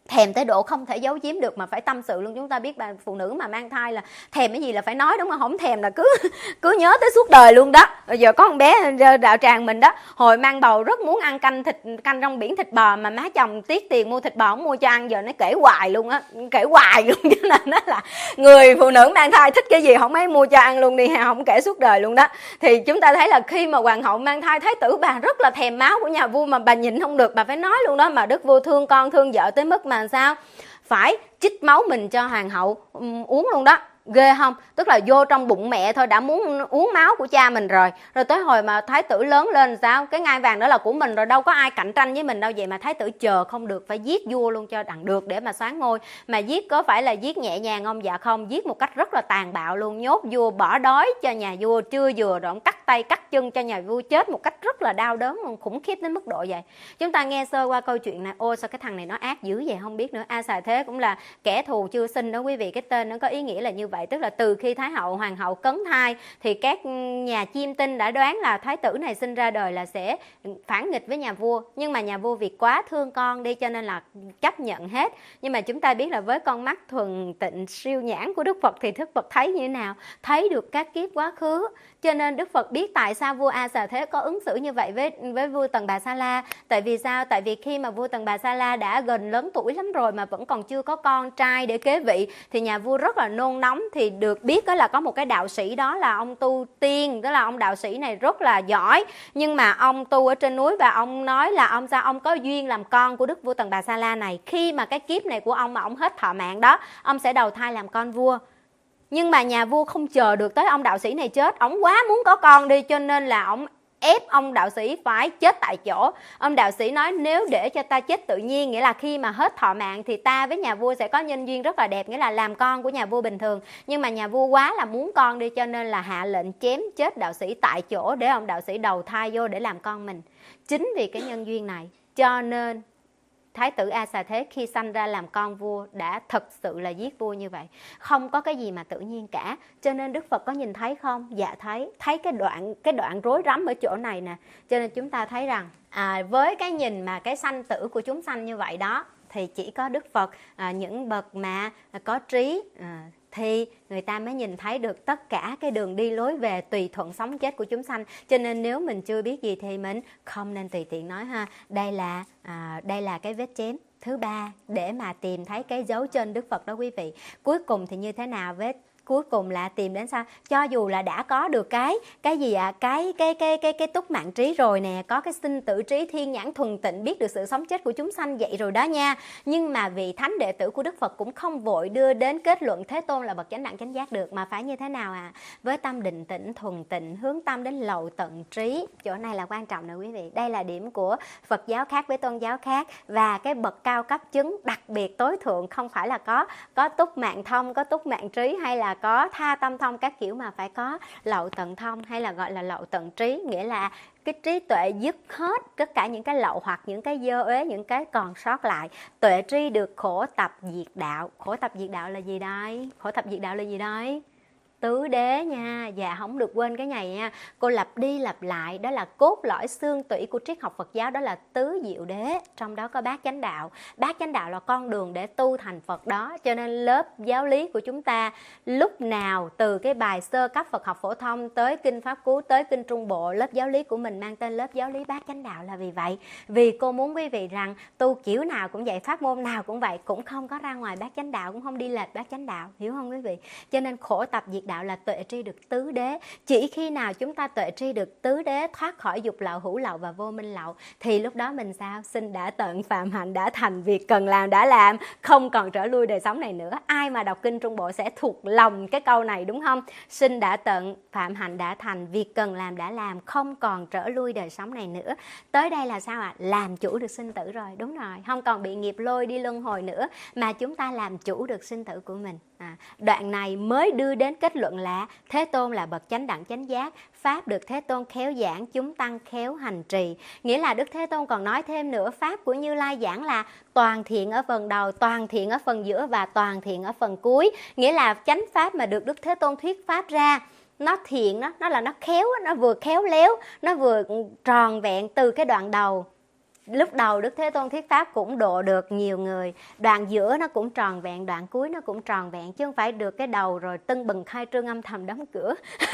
thèm tới độ không thể giấu giếm được mà phải tâm sự luôn. Chúng ta biết bà phụ nữ mà mang thai là thèm cái gì là phải nói, đúng không? Không thèm là cứ cứ nhớ tới suốt đời luôn đó. Bây giờ có con bé đạo tràng mình đó, hồi mang bầu rất muốn ăn canh thịt canh rong biển thịt bò, mà má chồng tiếc tiền mua thịt bò không mua cho ăn, giờ nó kể hoài luôn á, kể hoài luôn. Cho nên nó là người phụ nữ mang thai thích cái gì không ấy mua cho ăn luôn đi ha, không kể suốt đời luôn đó. Thì chúng ta thấy là khi mà hoàng hậu mang thai, thái tử bà rất là thèm máu của nhà vua mà bà nhịn không được, bà phải nói luôn đó. Mà đức vua thương con thương vợ tới mức mà sao phải chích máu mình cho hoàng hậu um, uống luôn đó. Ghê không? Tức là vô trong bụng mẹ thôi đã muốn uống máu của cha mình rồi. Rồi tới hồi mà thái tử lớn lên sao? Cái ngai vàng đó là của mình rồi, đâu có ai cạnh tranh với mình đâu. Vậy mà thái tử chờ không được, phải giết vua luôn cho đặng được để mà soán ngôi. Mà giết có phải là giết nhẹ nhàng không? Dạ không, giết một cách rất là tàn bạo luôn. Nhốt vua, bỏ đói cho nhà vua, chưa vừa rồi ông cắt tay cắt chân cho nhà vua chết một cách rất là đau đớn, khủng khiếp đến mức độ vậy. Chúng ta nghe sơ qua câu chuyện này, ôi sao cái thằng này nó ác dữ vậy không biết nữa. A Xà Thế cũng là kẻ thù chưa sinh đó quý vị. Cái tên nó có ý nghĩa là như vậy. Tức là từ khi Thái hậu, hoàng hậu cấn thai thì các nhà chiêm tinh đã đoán là thái tử này sinh ra đời là sẽ phản nghịch với nhà vua. Nhưng mà nhà vua vì quá thương con đi cho nên là chấp nhận hết. Nhưng mà chúng ta biết là với con mắt thuần tịnh siêu nhãn của Đức Phật thì Đức Phật thấy như thế nào? Thấy được các kiếp quá khứ. Cho nên Đức Phật biết tại sao vua A Xà Thế có ứng xử như vậy với với vua Tần Bà Sa La. Tại vì sao? Tại vì khi mà vua Tần Bà Sa La đã gần lớn tuổi lắm rồi mà vẫn còn chưa có con trai để kế vị thì nhà vua rất là nôn nóng. Thì được biết đó là có một cái đạo sĩ đó là ông tu tiên, đó là ông đạo sĩ này rất là giỏi, nhưng mà ông tu ở trên núi và ông nói là ông sao ông có duyên làm con của đức vua Tần Bà Sa La này. Khi mà cái kiếp này của ông mà ông hết thọ mạng đó, ông sẽ đầu thai làm con vua. Nhưng mà nhà vua không chờ được tới ông đạo sĩ này chết, ông quá muốn có con đi cho nên là ông ép ông đạo sĩ phải chết tại chỗ. Ông đạo sĩ nói nếu để cho ta chết tự nhiên, nghĩa là khi mà hết thọ mạng thì ta với nhà vua sẽ có nhân duyên rất là đẹp, nghĩa là làm con của nhà vua bình thường. Nhưng mà nhà vua quá là muốn con đi cho nên là hạ lệnh chém chết đạo sĩ tại chỗ để ông đạo sĩ đầu thai vô để làm con mình. Chính vì cái nhân duyên này cho nên Thái tử A Xà Thế khi sanh ra làm con vua đã thật sự là giết vua như vậy. Không có cái gì mà tự nhiên cả. Cho nên Đức Phật có nhìn thấy không? Dạ thấy. Thấy cái đoạn cái đoạn rối rắm ở chỗ này nè. Cho nên chúng ta thấy rằng à, với cái nhìn mà cái sanh tử của chúng sanh như vậy đó thì chỉ có Đức Phật, à, những bậc mà có trí à, thì người ta mới nhìn thấy được tất cả cái đường đi lối về tùy thuận sống chết của chúng sanh. Cho nên nếu mình chưa biết gì thì mình không nên tùy tiện nói ha. Đây là à, đây là cái vết chém thứ ba để mà tìm thấy cái dấu chân Đức Phật đó quý vị. Cuối cùng thì như thế nào? Vết cuối cùng là tìm đến sao? Cho dù là đã có được cái cái gì ạ? À? Cái cái cái cái cái túc mạng trí rồi nè, có cái sinh tử trí thiên nhãn thuần tịnh, biết được sự sống chết của chúng sanh vậy rồi đó nha. Nhưng mà vị thánh đệ tử của Đức Phật cũng không vội đưa đến kết luận Thế Tôn là bậc chánh đẳng chánh giác được, mà phải như thế nào à? Với tâm định tĩnh thuần tịnh, hướng tâm đến lậu tận trí. Chỗ này là quan trọng nè quý vị. Đây là điểm của Phật giáo khác với tôn giáo khác, và cái bậc cao cấp chứng đặc biệt tối thượng không phải là có có túc mạng thông, có túc mạng trí hay là có tha tâm thông các kiểu, mà phải có lậu tận thông hay là gọi là lậu tận trí, nghĩa là cái trí tuệ dứt hết tất cả những cái lậu hoặc những cái dơ uế, những cái còn sót lại. Tuệ tri được khổ tập diệt đạo. Khổ tập diệt đạo là gì đây? Khổ tập diệt đạo là gì đây? Tứ đế nha. Dạ không được quên cái này nha. Cô lặp đi lặp lại, đó là cốt lõi xương tủy của triết học Phật giáo, đó là tứ diệu đế. Trong đó có bát chánh đạo. Bát chánh đạo là con đường để tu thành Phật đó. Cho nên lớp giáo lý của chúng ta lúc nào từ cái bài sơ cấp Phật học phổ thông tới kinh Pháp Cú tới kinh Trung Bộ, lớp giáo lý của mình mang tên lớp giáo lý bát chánh đạo là vì vậy. Vì cô muốn quý vị rằng tu kiểu nào cũng vậy, pháp môn nào cũng vậy, cũng không có ra ngoài bát chánh đạo, cũng không đi lệch bát chánh đạo, hiểu không quý vị? Cho nên khổ tập diệt đạo là tuệ tri được tứ đế. Chỉ khi nào chúng ta tuệ tri được tứ đế, thoát khỏi dục lậu, hữu lậu và vô minh lậu, thì lúc đó mình sao? Sinh đã tận, phạm hạnh đã thành, việc cần làm đã làm, không còn trở lui đời sống này nữa. Ai mà đọc kinh Trung Bộ sẽ thuộc lòng cái câu này đúng không? Sinh đã tận, phạm hạnh đã thành, việc cần làm đã làm, không còn trở lui đời sống này nữa. Tới đây là sao ạ? À? Làm chủ được sinh tử rồi, đúng rồi. Không còn bị nghiệp lôi đi luân hồi nữa, mà chúng ta làm chủ được sinh tử của mình. À, đoạn này mới đưa đến kết luận là Thế Tôn là bậc chánh đẳng chánh giác, pháp được Thế Tôn khéo giảng, chúng tăng khéo hành trì. Nghĩa là Đức Thế Tôn còn nói thêm nữa, pháp của Như Lai giảng là toàn thiện ở phần đầu, toàn thiện ở phần giữa và toàn thiện ở phần cuối. Nghĩa là chánh pháp mà được Đức Thế Tôn thuyết pháp ra, nó thiện đó, nó là nó khéo, nó vừa khéo léo, nó vừa tròn vẹn từ cái đoạn đầu lúc đầu Đức Thế Tôn thuyết pháp cũng độ được nhiều người, đoạn giữa nó cũng tròn vẹn, đoạn cuối nó cũng tròn vẹn, chứ không phải được cái đầu rồi tưng bừng khai trương âm thầm đóng cửa.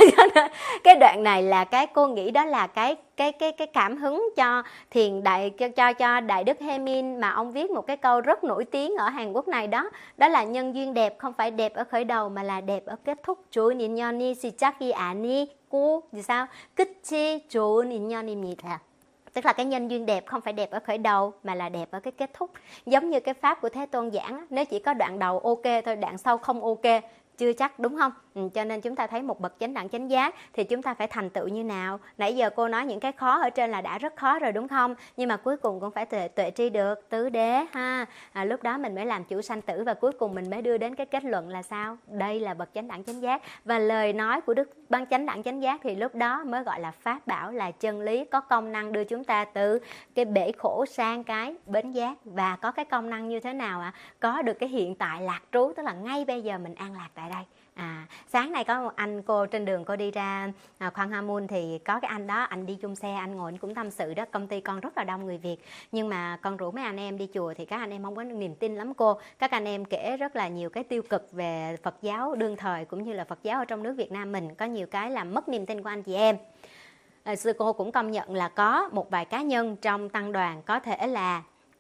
Cái đoạn này là cái cô nghĩ đó là cái cái cái cái cảm hứng cho thiền đại cho cho cho đại đức Hemin, mà ông viết một cái câu rất nổi tiếng ở Hàn Quốc này đó, đó là nhân duyên đẹp không phải đẹp ở khởi đầu mà là đẹp ở kết thúc. 좋은 인연이 시작이 아니고 gì sao? 끝이 좋은 인연입니다. Tức là cái nhân duyên đẹp không phải đẹp ở khởi đầu mà là đẹp ở cái kết thúc. Giống như cái pháp của Thế Tôn giảng, nếu chỉ có đoạn đầu ok thôi, đoạn sau không ok, chưa chắc, đúng không? Ừ, cho nên chúng ta thấy một bậc chánh đẳng chánh giác thì chúng ta phải thành tựu như nào. Nãy giờ cô nói những cái khó ở trên là đã rất khó rồi, đúng không? Nhưng mà cuối cùng cũng phải tuệ, tuệ tri được tứ đế ha. À, lúc đó mình mới làm chủ sanh tử và cuối cùng mình mới đưa đến cái kết luận là sao? Đây là bậc chánh đẳng chánh giác. Và lời nói của Đức Ban chánh đẳng chánh giác thì lúc đó mới gọi là pháp bảo, là chân lý, có công năng đưa chúng ta từ cái bể khổ sang cái bến giác. Và có cái công năng như thế nào ạ? À? Có được cái hiện tại lạc trú, tức là ngay bây giờ mình an lạc tại đây. À, sáng nay có một anh cô trên đường cô đi ra à, Khoan Hoa Moon thì có cái anh đó, anh đi chung xe, anh ngồi anh cũng tâm sự đó, công ty con rất là đông người Việt nhưng mà con rủ mấy anh em đi chùa thì các anh em không có niềm tin lắm cô. Các anh em kể rất là nhiều cái tiêu cực về Phật giáo đương thời cũng như là Phật giáo ở trong nước Việt Nam mình, có nhiều cái làm mất niềm tin của anh chị em. À, sư cô cũng công nhận là có một vài cá nhân trong tăng đoàn có thể là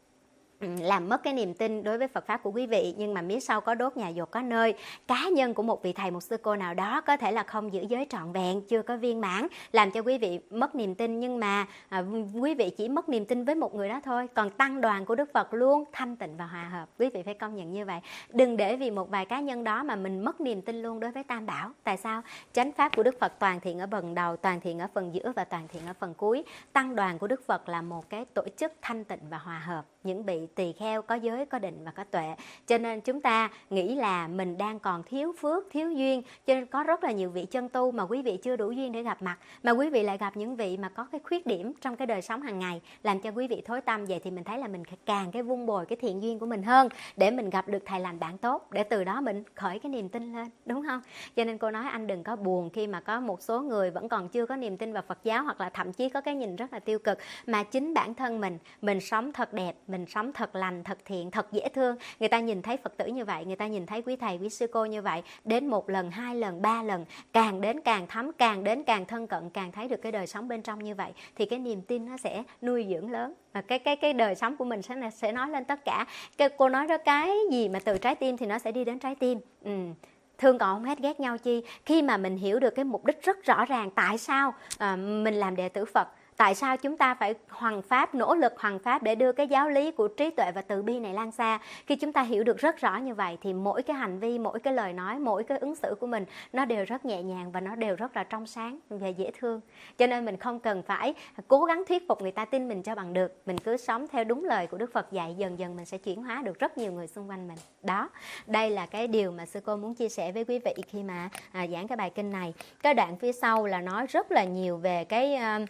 làm mất cái niềm tin đối với Phật Pháp của quý vị, nhưng mà miết sau có đốt nhà dột có nơi. Cá nhân của một vị thầy, một sư cô nào đó có thể là không giữ giới trọn vẹn, chưa có viên mãn, làm cho quý vị mất niềm tin, nhưng mà à, quý vị chỉ mất niềm tin với một người đó thôi. Còn tăng đoàn của Đức Phật luôn thanh tịnh và hòa hợp, quý vị phải công nhận như vậy. Đừng để vì một vài cá nhân đó mà mình mất niềm tin luôn đối với Tam Bảo. Tại sao? Chánh Pháp của Đức Phật toàn thiện ở phần đầu, toàn thiện ở phần giữa và toàn thiện ở phần cuối. Tăng đoàn của Đức Phật là một cái tổ chức thanh tịnh và hòa hợp, những vị tỳ kheo có giới, có định và có tuệ. Cho nên chúng ta nghĩ là mình đang còn thiếu phước, thiếu duyên, cho nên có rất là nhiều vị chân tu mà quý vị chưa đủ duyên để gặp mặt, mà quý vị lại gặp những vị mà có cái khuyết điểm trong cái đời sống hàng ngày làm cho quý vị thối tâm. Vậy thì mình thấy là mình càng cái vun bồi cái thiện duyên của mình hơn để mình gặp được thầy lành bạn tốt, để từ đó mình khởi cái niềm tin lên, đúng không? Cho nên cô nói anh đừng có buồn khi mà có một số người vẫn còn chưa có niềm tin vào Phật giáo, hoặc là thậm chí có cái nhìn rất là tiêu cực, mà chính bản thân mình mình sống thật đẹp, mình sống thật lành, thật thiện, thật dễ thương. Người ta nhìn thấy Phật tử như vậy, người ta nhìn thấy quý thầy, quý sư cô như vậy, đến một lần, hai lần, ba lần, càng đến càng thấm, càng đến càng thân cận, càng thấy được cái đời sống bên trong như vậy, thì cái niềm tin nó sẽ nuôi dưỡng lớn. Và cái cái cái đời sống của mình sẽ sẽ nói lên tất cả. Cái cô nói đó, cái gì mà từ trái tim thì nó sẽ đi đến trái tim. Ừ. Thương còn không hết, ghét nhau chi. Khi mà mình hiểu được cái mục đích rất rõ ràng tại sao à, mình làm đệ tử Phật, tại sao chúng ta phải hoằng pháp, nỗ lực hoằng pháp để đưa cái giáo lý của trí tuệ và từ bi này lan xa. Khi chúng ta hiểu được rất rõ như vậy thì mỗi cái hành vi, mỗi cái lời nói, mỗi cái ứng xử của mình nó đều rất nhẹ nhàng và nó đều rất là trong sáng và dễ thương. Cho nên mình không cần phải cố gắng thuyết phục người ta tin mình cho bằng được. Mình cứ sống theo đúng lời của Đức Phật dạy, dần dần mình sẽ chuyển hóa được rất nhiều người xung quanh mình. Đó, đây là cái điều mà sư cô muốn chia sẻ với quý vị khi mà à, giảng cái bài kinh này. Cái đoạn phía sau là nói rất là nhiều về cái uh,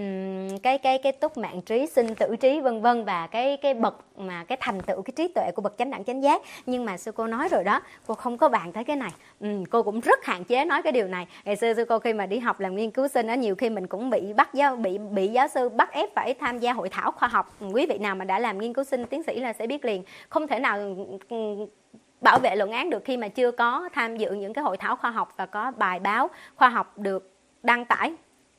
cái cái cái túc mạng trí, sinh tử trí vân vân, và cái cái bậc mà cái thành tựu, cái trí tuệ của bậc chánh đẳng chánh giác. Nhưng mà sư cô nói rồi đó, cô không có bàn tới cái này. Ừ, cô cũng rất hạn chế nói cái điều này. Ngày xưa sư cô khi mà đi học làm nghiên cứu sinh á, nhiều khi mình cũng bị bắt giáo bị bị giáo sư bắt ép phải tham gia hội thảo khoa học. Quý vị nào mà đã làm nghiên cứu sinh tiến sĩ là sẽ biết liền, không thể nào bảo vệ luận án được khi mà chưa có tham dự những cái hội thảo khoa học và có bài báo khoa học được đăng tải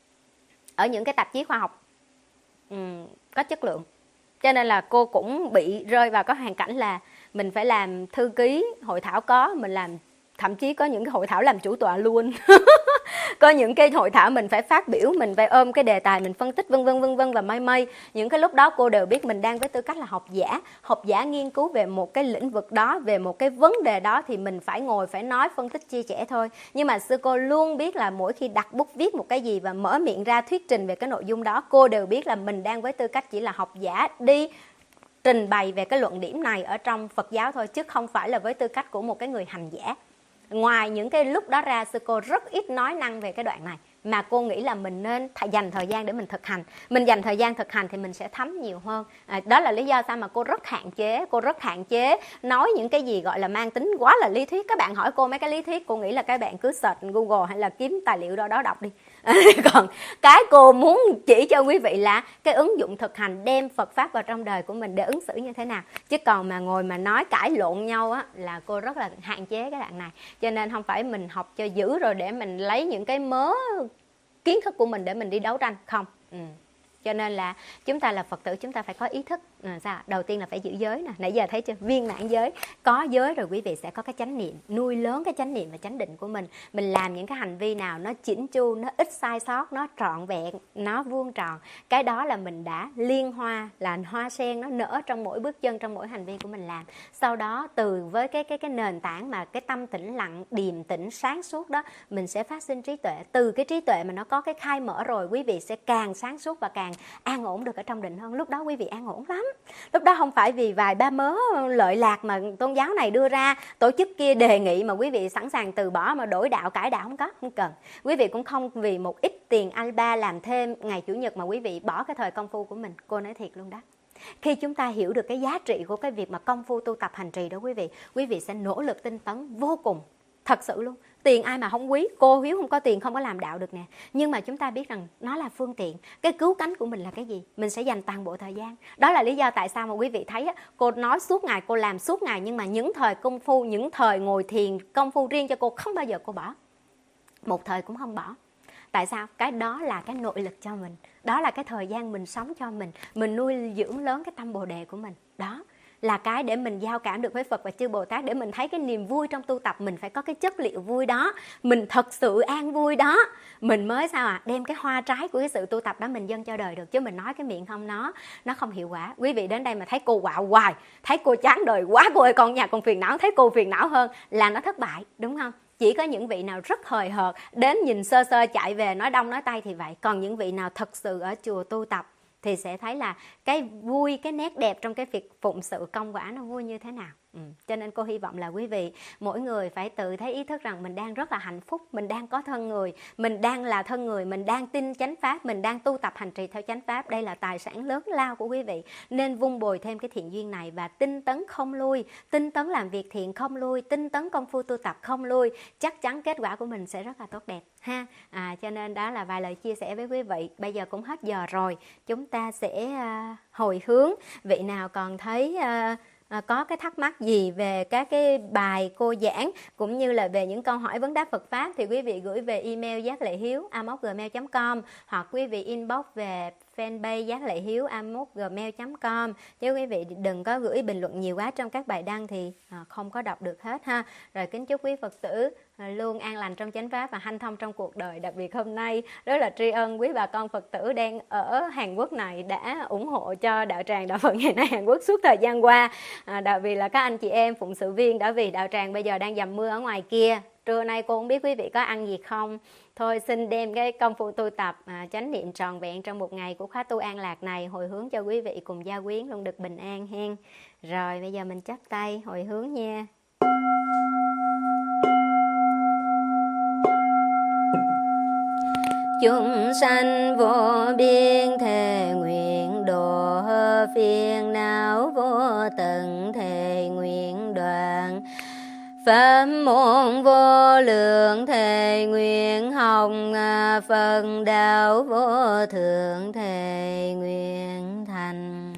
ở những cái tạp chí khoa học um, có chất lượng. Cho nên là cô cũng bị rơi vào cái hoàn cảnh là mình phải làm thư ký hội thảo, có mình làm, thậm chí có những cái hội thảo làm chủ tọa luôn. Có những cái hội thảo mình phải phát biểu, mình phải ôm cái đề tài mình phân tích vân vân vân vân và mây mây. Những cái lúc đó cô đều biết mình đang với tư cách là học giả, học giả nghiên cứu về một cái lĩnh vực đó, về một cái vấn đề đó thì mình phải ngồi phải nói phân tích chia sẻ thôi. Nhưng mà sư cô luôn biết là mỗi khi đặt bút viết một cái gì và mở miệng ra thuyết trình về cái nội dung đó, cô đều biết là mình đang với tư cách chỉ là học giả đi trình bày về cái luận điểm này ở trong Phật giáo thôi, chứ không phải là với tư cách của một cái người hành giả. Ngoài những cái lúc đó ra, sư cô rất ít nói năng về cái đoạn này. mà cô nghĩ là mình nên th- dành thời gian để mình thực hành. Mình dành thời gian thực hành thì mình sẽ thấm nhiều hơn. À, đó là lý do sao mà cô rất hạn chế, cô rất hạn chế nói những cái gì gọi là mang tính quá là lý thuyết. Các bạn hỏi cô mấy cái lý thuyết, cô nghĩ là các bạn cứ search Google hay là kiếm tài liệu đó đó đọc đi. Còn cái cô muốn chỉ cho quý vị là cái ứng dụng thực hành, đem Phật pháp vào trong đời của mình để ứng xử như thế nào. Chứ còn mà ngồi mà nói cãi lộn nhau á là cô rất là hạn chế cái đoạn này. Cho nên không phải mình học cho dữ rồi để mình lấy những cái mớ kiến thức của mình để mình đi đấu tranh, không. Ừ. Cho nên là chúng ta là Phật tử, chúng ta phải có ý thức. À, sao? Đầu tiên là phải giữ giới nè. Nãy giờ thấy chưa? Viên mãn giới. Có giới rồi quý vị sẽ có cái chánh niệm, nuôi lớn cái chánh niệm và chánh định của mình. Mình làm những cái hành vi nào nó chỉnh chu, nó ít sai sót, nó trọn vẹn, nó vuông tròn. Cái đó là mình đã liên hoa, là hoa sen nó nở trong mỗi bước chân, trong mỗi hành vi của mình làm. Sau đó từ với cái cái cái nền tảng mà cái tâm tĩnh lặng, điềm tĩnh, sáng suốt đó, mình sẽ phát sinh trí tuệ. Từ cái trí tuệ mà nó có cái khai mở rồi, quý vị sẽ càng sáng suốt và càng an ổn được ở trong định hơn. Lúc đó quý vị an ổn lắm. Lúc đó không phải vì vài ba mớ lợi lạc mà tôn giáo này đưa ra, tổ chức kia đề nghị mà quý vị sẵn sàng từ bỏ mà đổi đạo, cải đạo, không có, không cần. Quý vị cũng không vì một ít tiền alba làm thêm ngày chủ nhật mà quý vị bỏ cái thời công phu của mình. Cô nói thiệt luôn đó. Khi chúng ta hiểu được cái giá trị của cái việc mà công phu tu tập hành trì đó quý vị, quý vị sẽ nỗ lực tinh tấn vô cùng. Thật sự luôn. Tiền ai mà không quý. Cô Hiếu không có tiền không có làm đạo được nè. Nhưng mà chúng ta biết rằng nó là phương tiện. Cái cứu cánh của mình là cái gì? Mình sẽ dành toàn bộ thời gian. Đó là lý do tại sao mà quý vị thấy cô nói suốt ngày, cô làm suốt ngày. Nhưng mà những thời công phu, những thời ngồi thiền công phu riêng cho cô, không bao giờ cô bỏ. Một thời cũng không bỏ. Tại sao? Cái đó là cái nội lực cho mình. Đó là cái thời gian mình sống cho mình. Mình nuôi dưỡng lớn cái tâm Bồ Đề của mình. Đó là cái để mình giao cảm được với Phật và chư Bồ Tát, để mình thấy cái niềm vui trong tu tập. Mình phải có cái chất liệu vui đó, mình thật sự an vui đó, mình mới sao à đem cái hoa trái của cái sự tu tập đó mình dâng cho đời được. Chứ mình nói cái miệng không, nó nó không hiệu quả. Quý vị đến đây mà thấy cô quạo hoài, thấy cô chán đời quá, cô ơi con nhà con phiền não, thấy cô phiền não hơn là nó thất bại, đúng không? Chỉ có những vị nào rất hời hợt đến nhìn sơ sơ chạy về nói đông nói tây thì vậy. Còn những vị nào thật sự ở chùa tu tập thì sẽ thấy là cái vui, cái nét đẹp trong cái việc phụng sự công quả nó vui như thế nào. Ừ. Cho nên cô hy vọng là quý vị mỗi người phải tự thấy ý thức rằng mình đang rất là hạnh phúc, mình đang có thân người, mình đang là thân người, mình đang tin chánh pháp, mình đang tu tập hành trì theo chánh pháp. Đây là tài sản lớn lao của quý vị, nên vun bồi thêm cái thiện duyên này và tinh tấn không lui, tinh tấn làm việc thiện không lui, tinh tấn công phu tu tập không lui. Chắc chắn kết quả của mình sẽ rất là tốt đẹp ha. À, cho nên đó là vài lời chia sẻ với quý vị. Bây giờ cũng hết giờ rồi, chúng ta sẽ uh, hồi hướng. Vị nào còn thấy uh, À, có cái thắc mắc gì về các cái bài cô giảng cũng như là về những câu hỏi vấn đáp Phật pháp thì quý vị gửi về email giác lệ hiếu a móc gmail chấm com, hoặc quý vị inbox về fanpage giác lệ hiếu a móc gmail chấm com. Chứ quý vị đừng có gửi bình luận nhiều quá trong các bài đăng thì à, không có đọc được hết ha. Rồi kính chúc quý Phật tử à, luôn an lành trong chánh pháp và hanh thông trong cuộc đời. Đặc biệt hôm nay rất là tri ân quý bà con Phật tử đang ở Hàn Quốc này đã ủng hộ cho đạo tràng Đạo Phật ngày nay Hàn Quốc suốt thời gian qua. À, đặc biệt là các anh chị em phụng sự viên, đã vì đạo tràng bây giờ đang dầm mưa ở ngoài kia. Trưa nay cô không biết quý vị có ăn gì không. Thôi xin đem cái công phu tu tập à, chánh niệm tròn vẹn trong một ngày của khóa tu an lạc này hồi hướng cho quý vị cùng gia quyến luôn được bình an hen. Rồi bây giờ mình chắp tay hồi hướng nha. Chúng sanh vô biên thề nguyện độ, phiền não vô tận thề nguyện đoạn, pháp môn vô lượng thề nguyện học, Phật đạo vô thượng thề nguyện thành.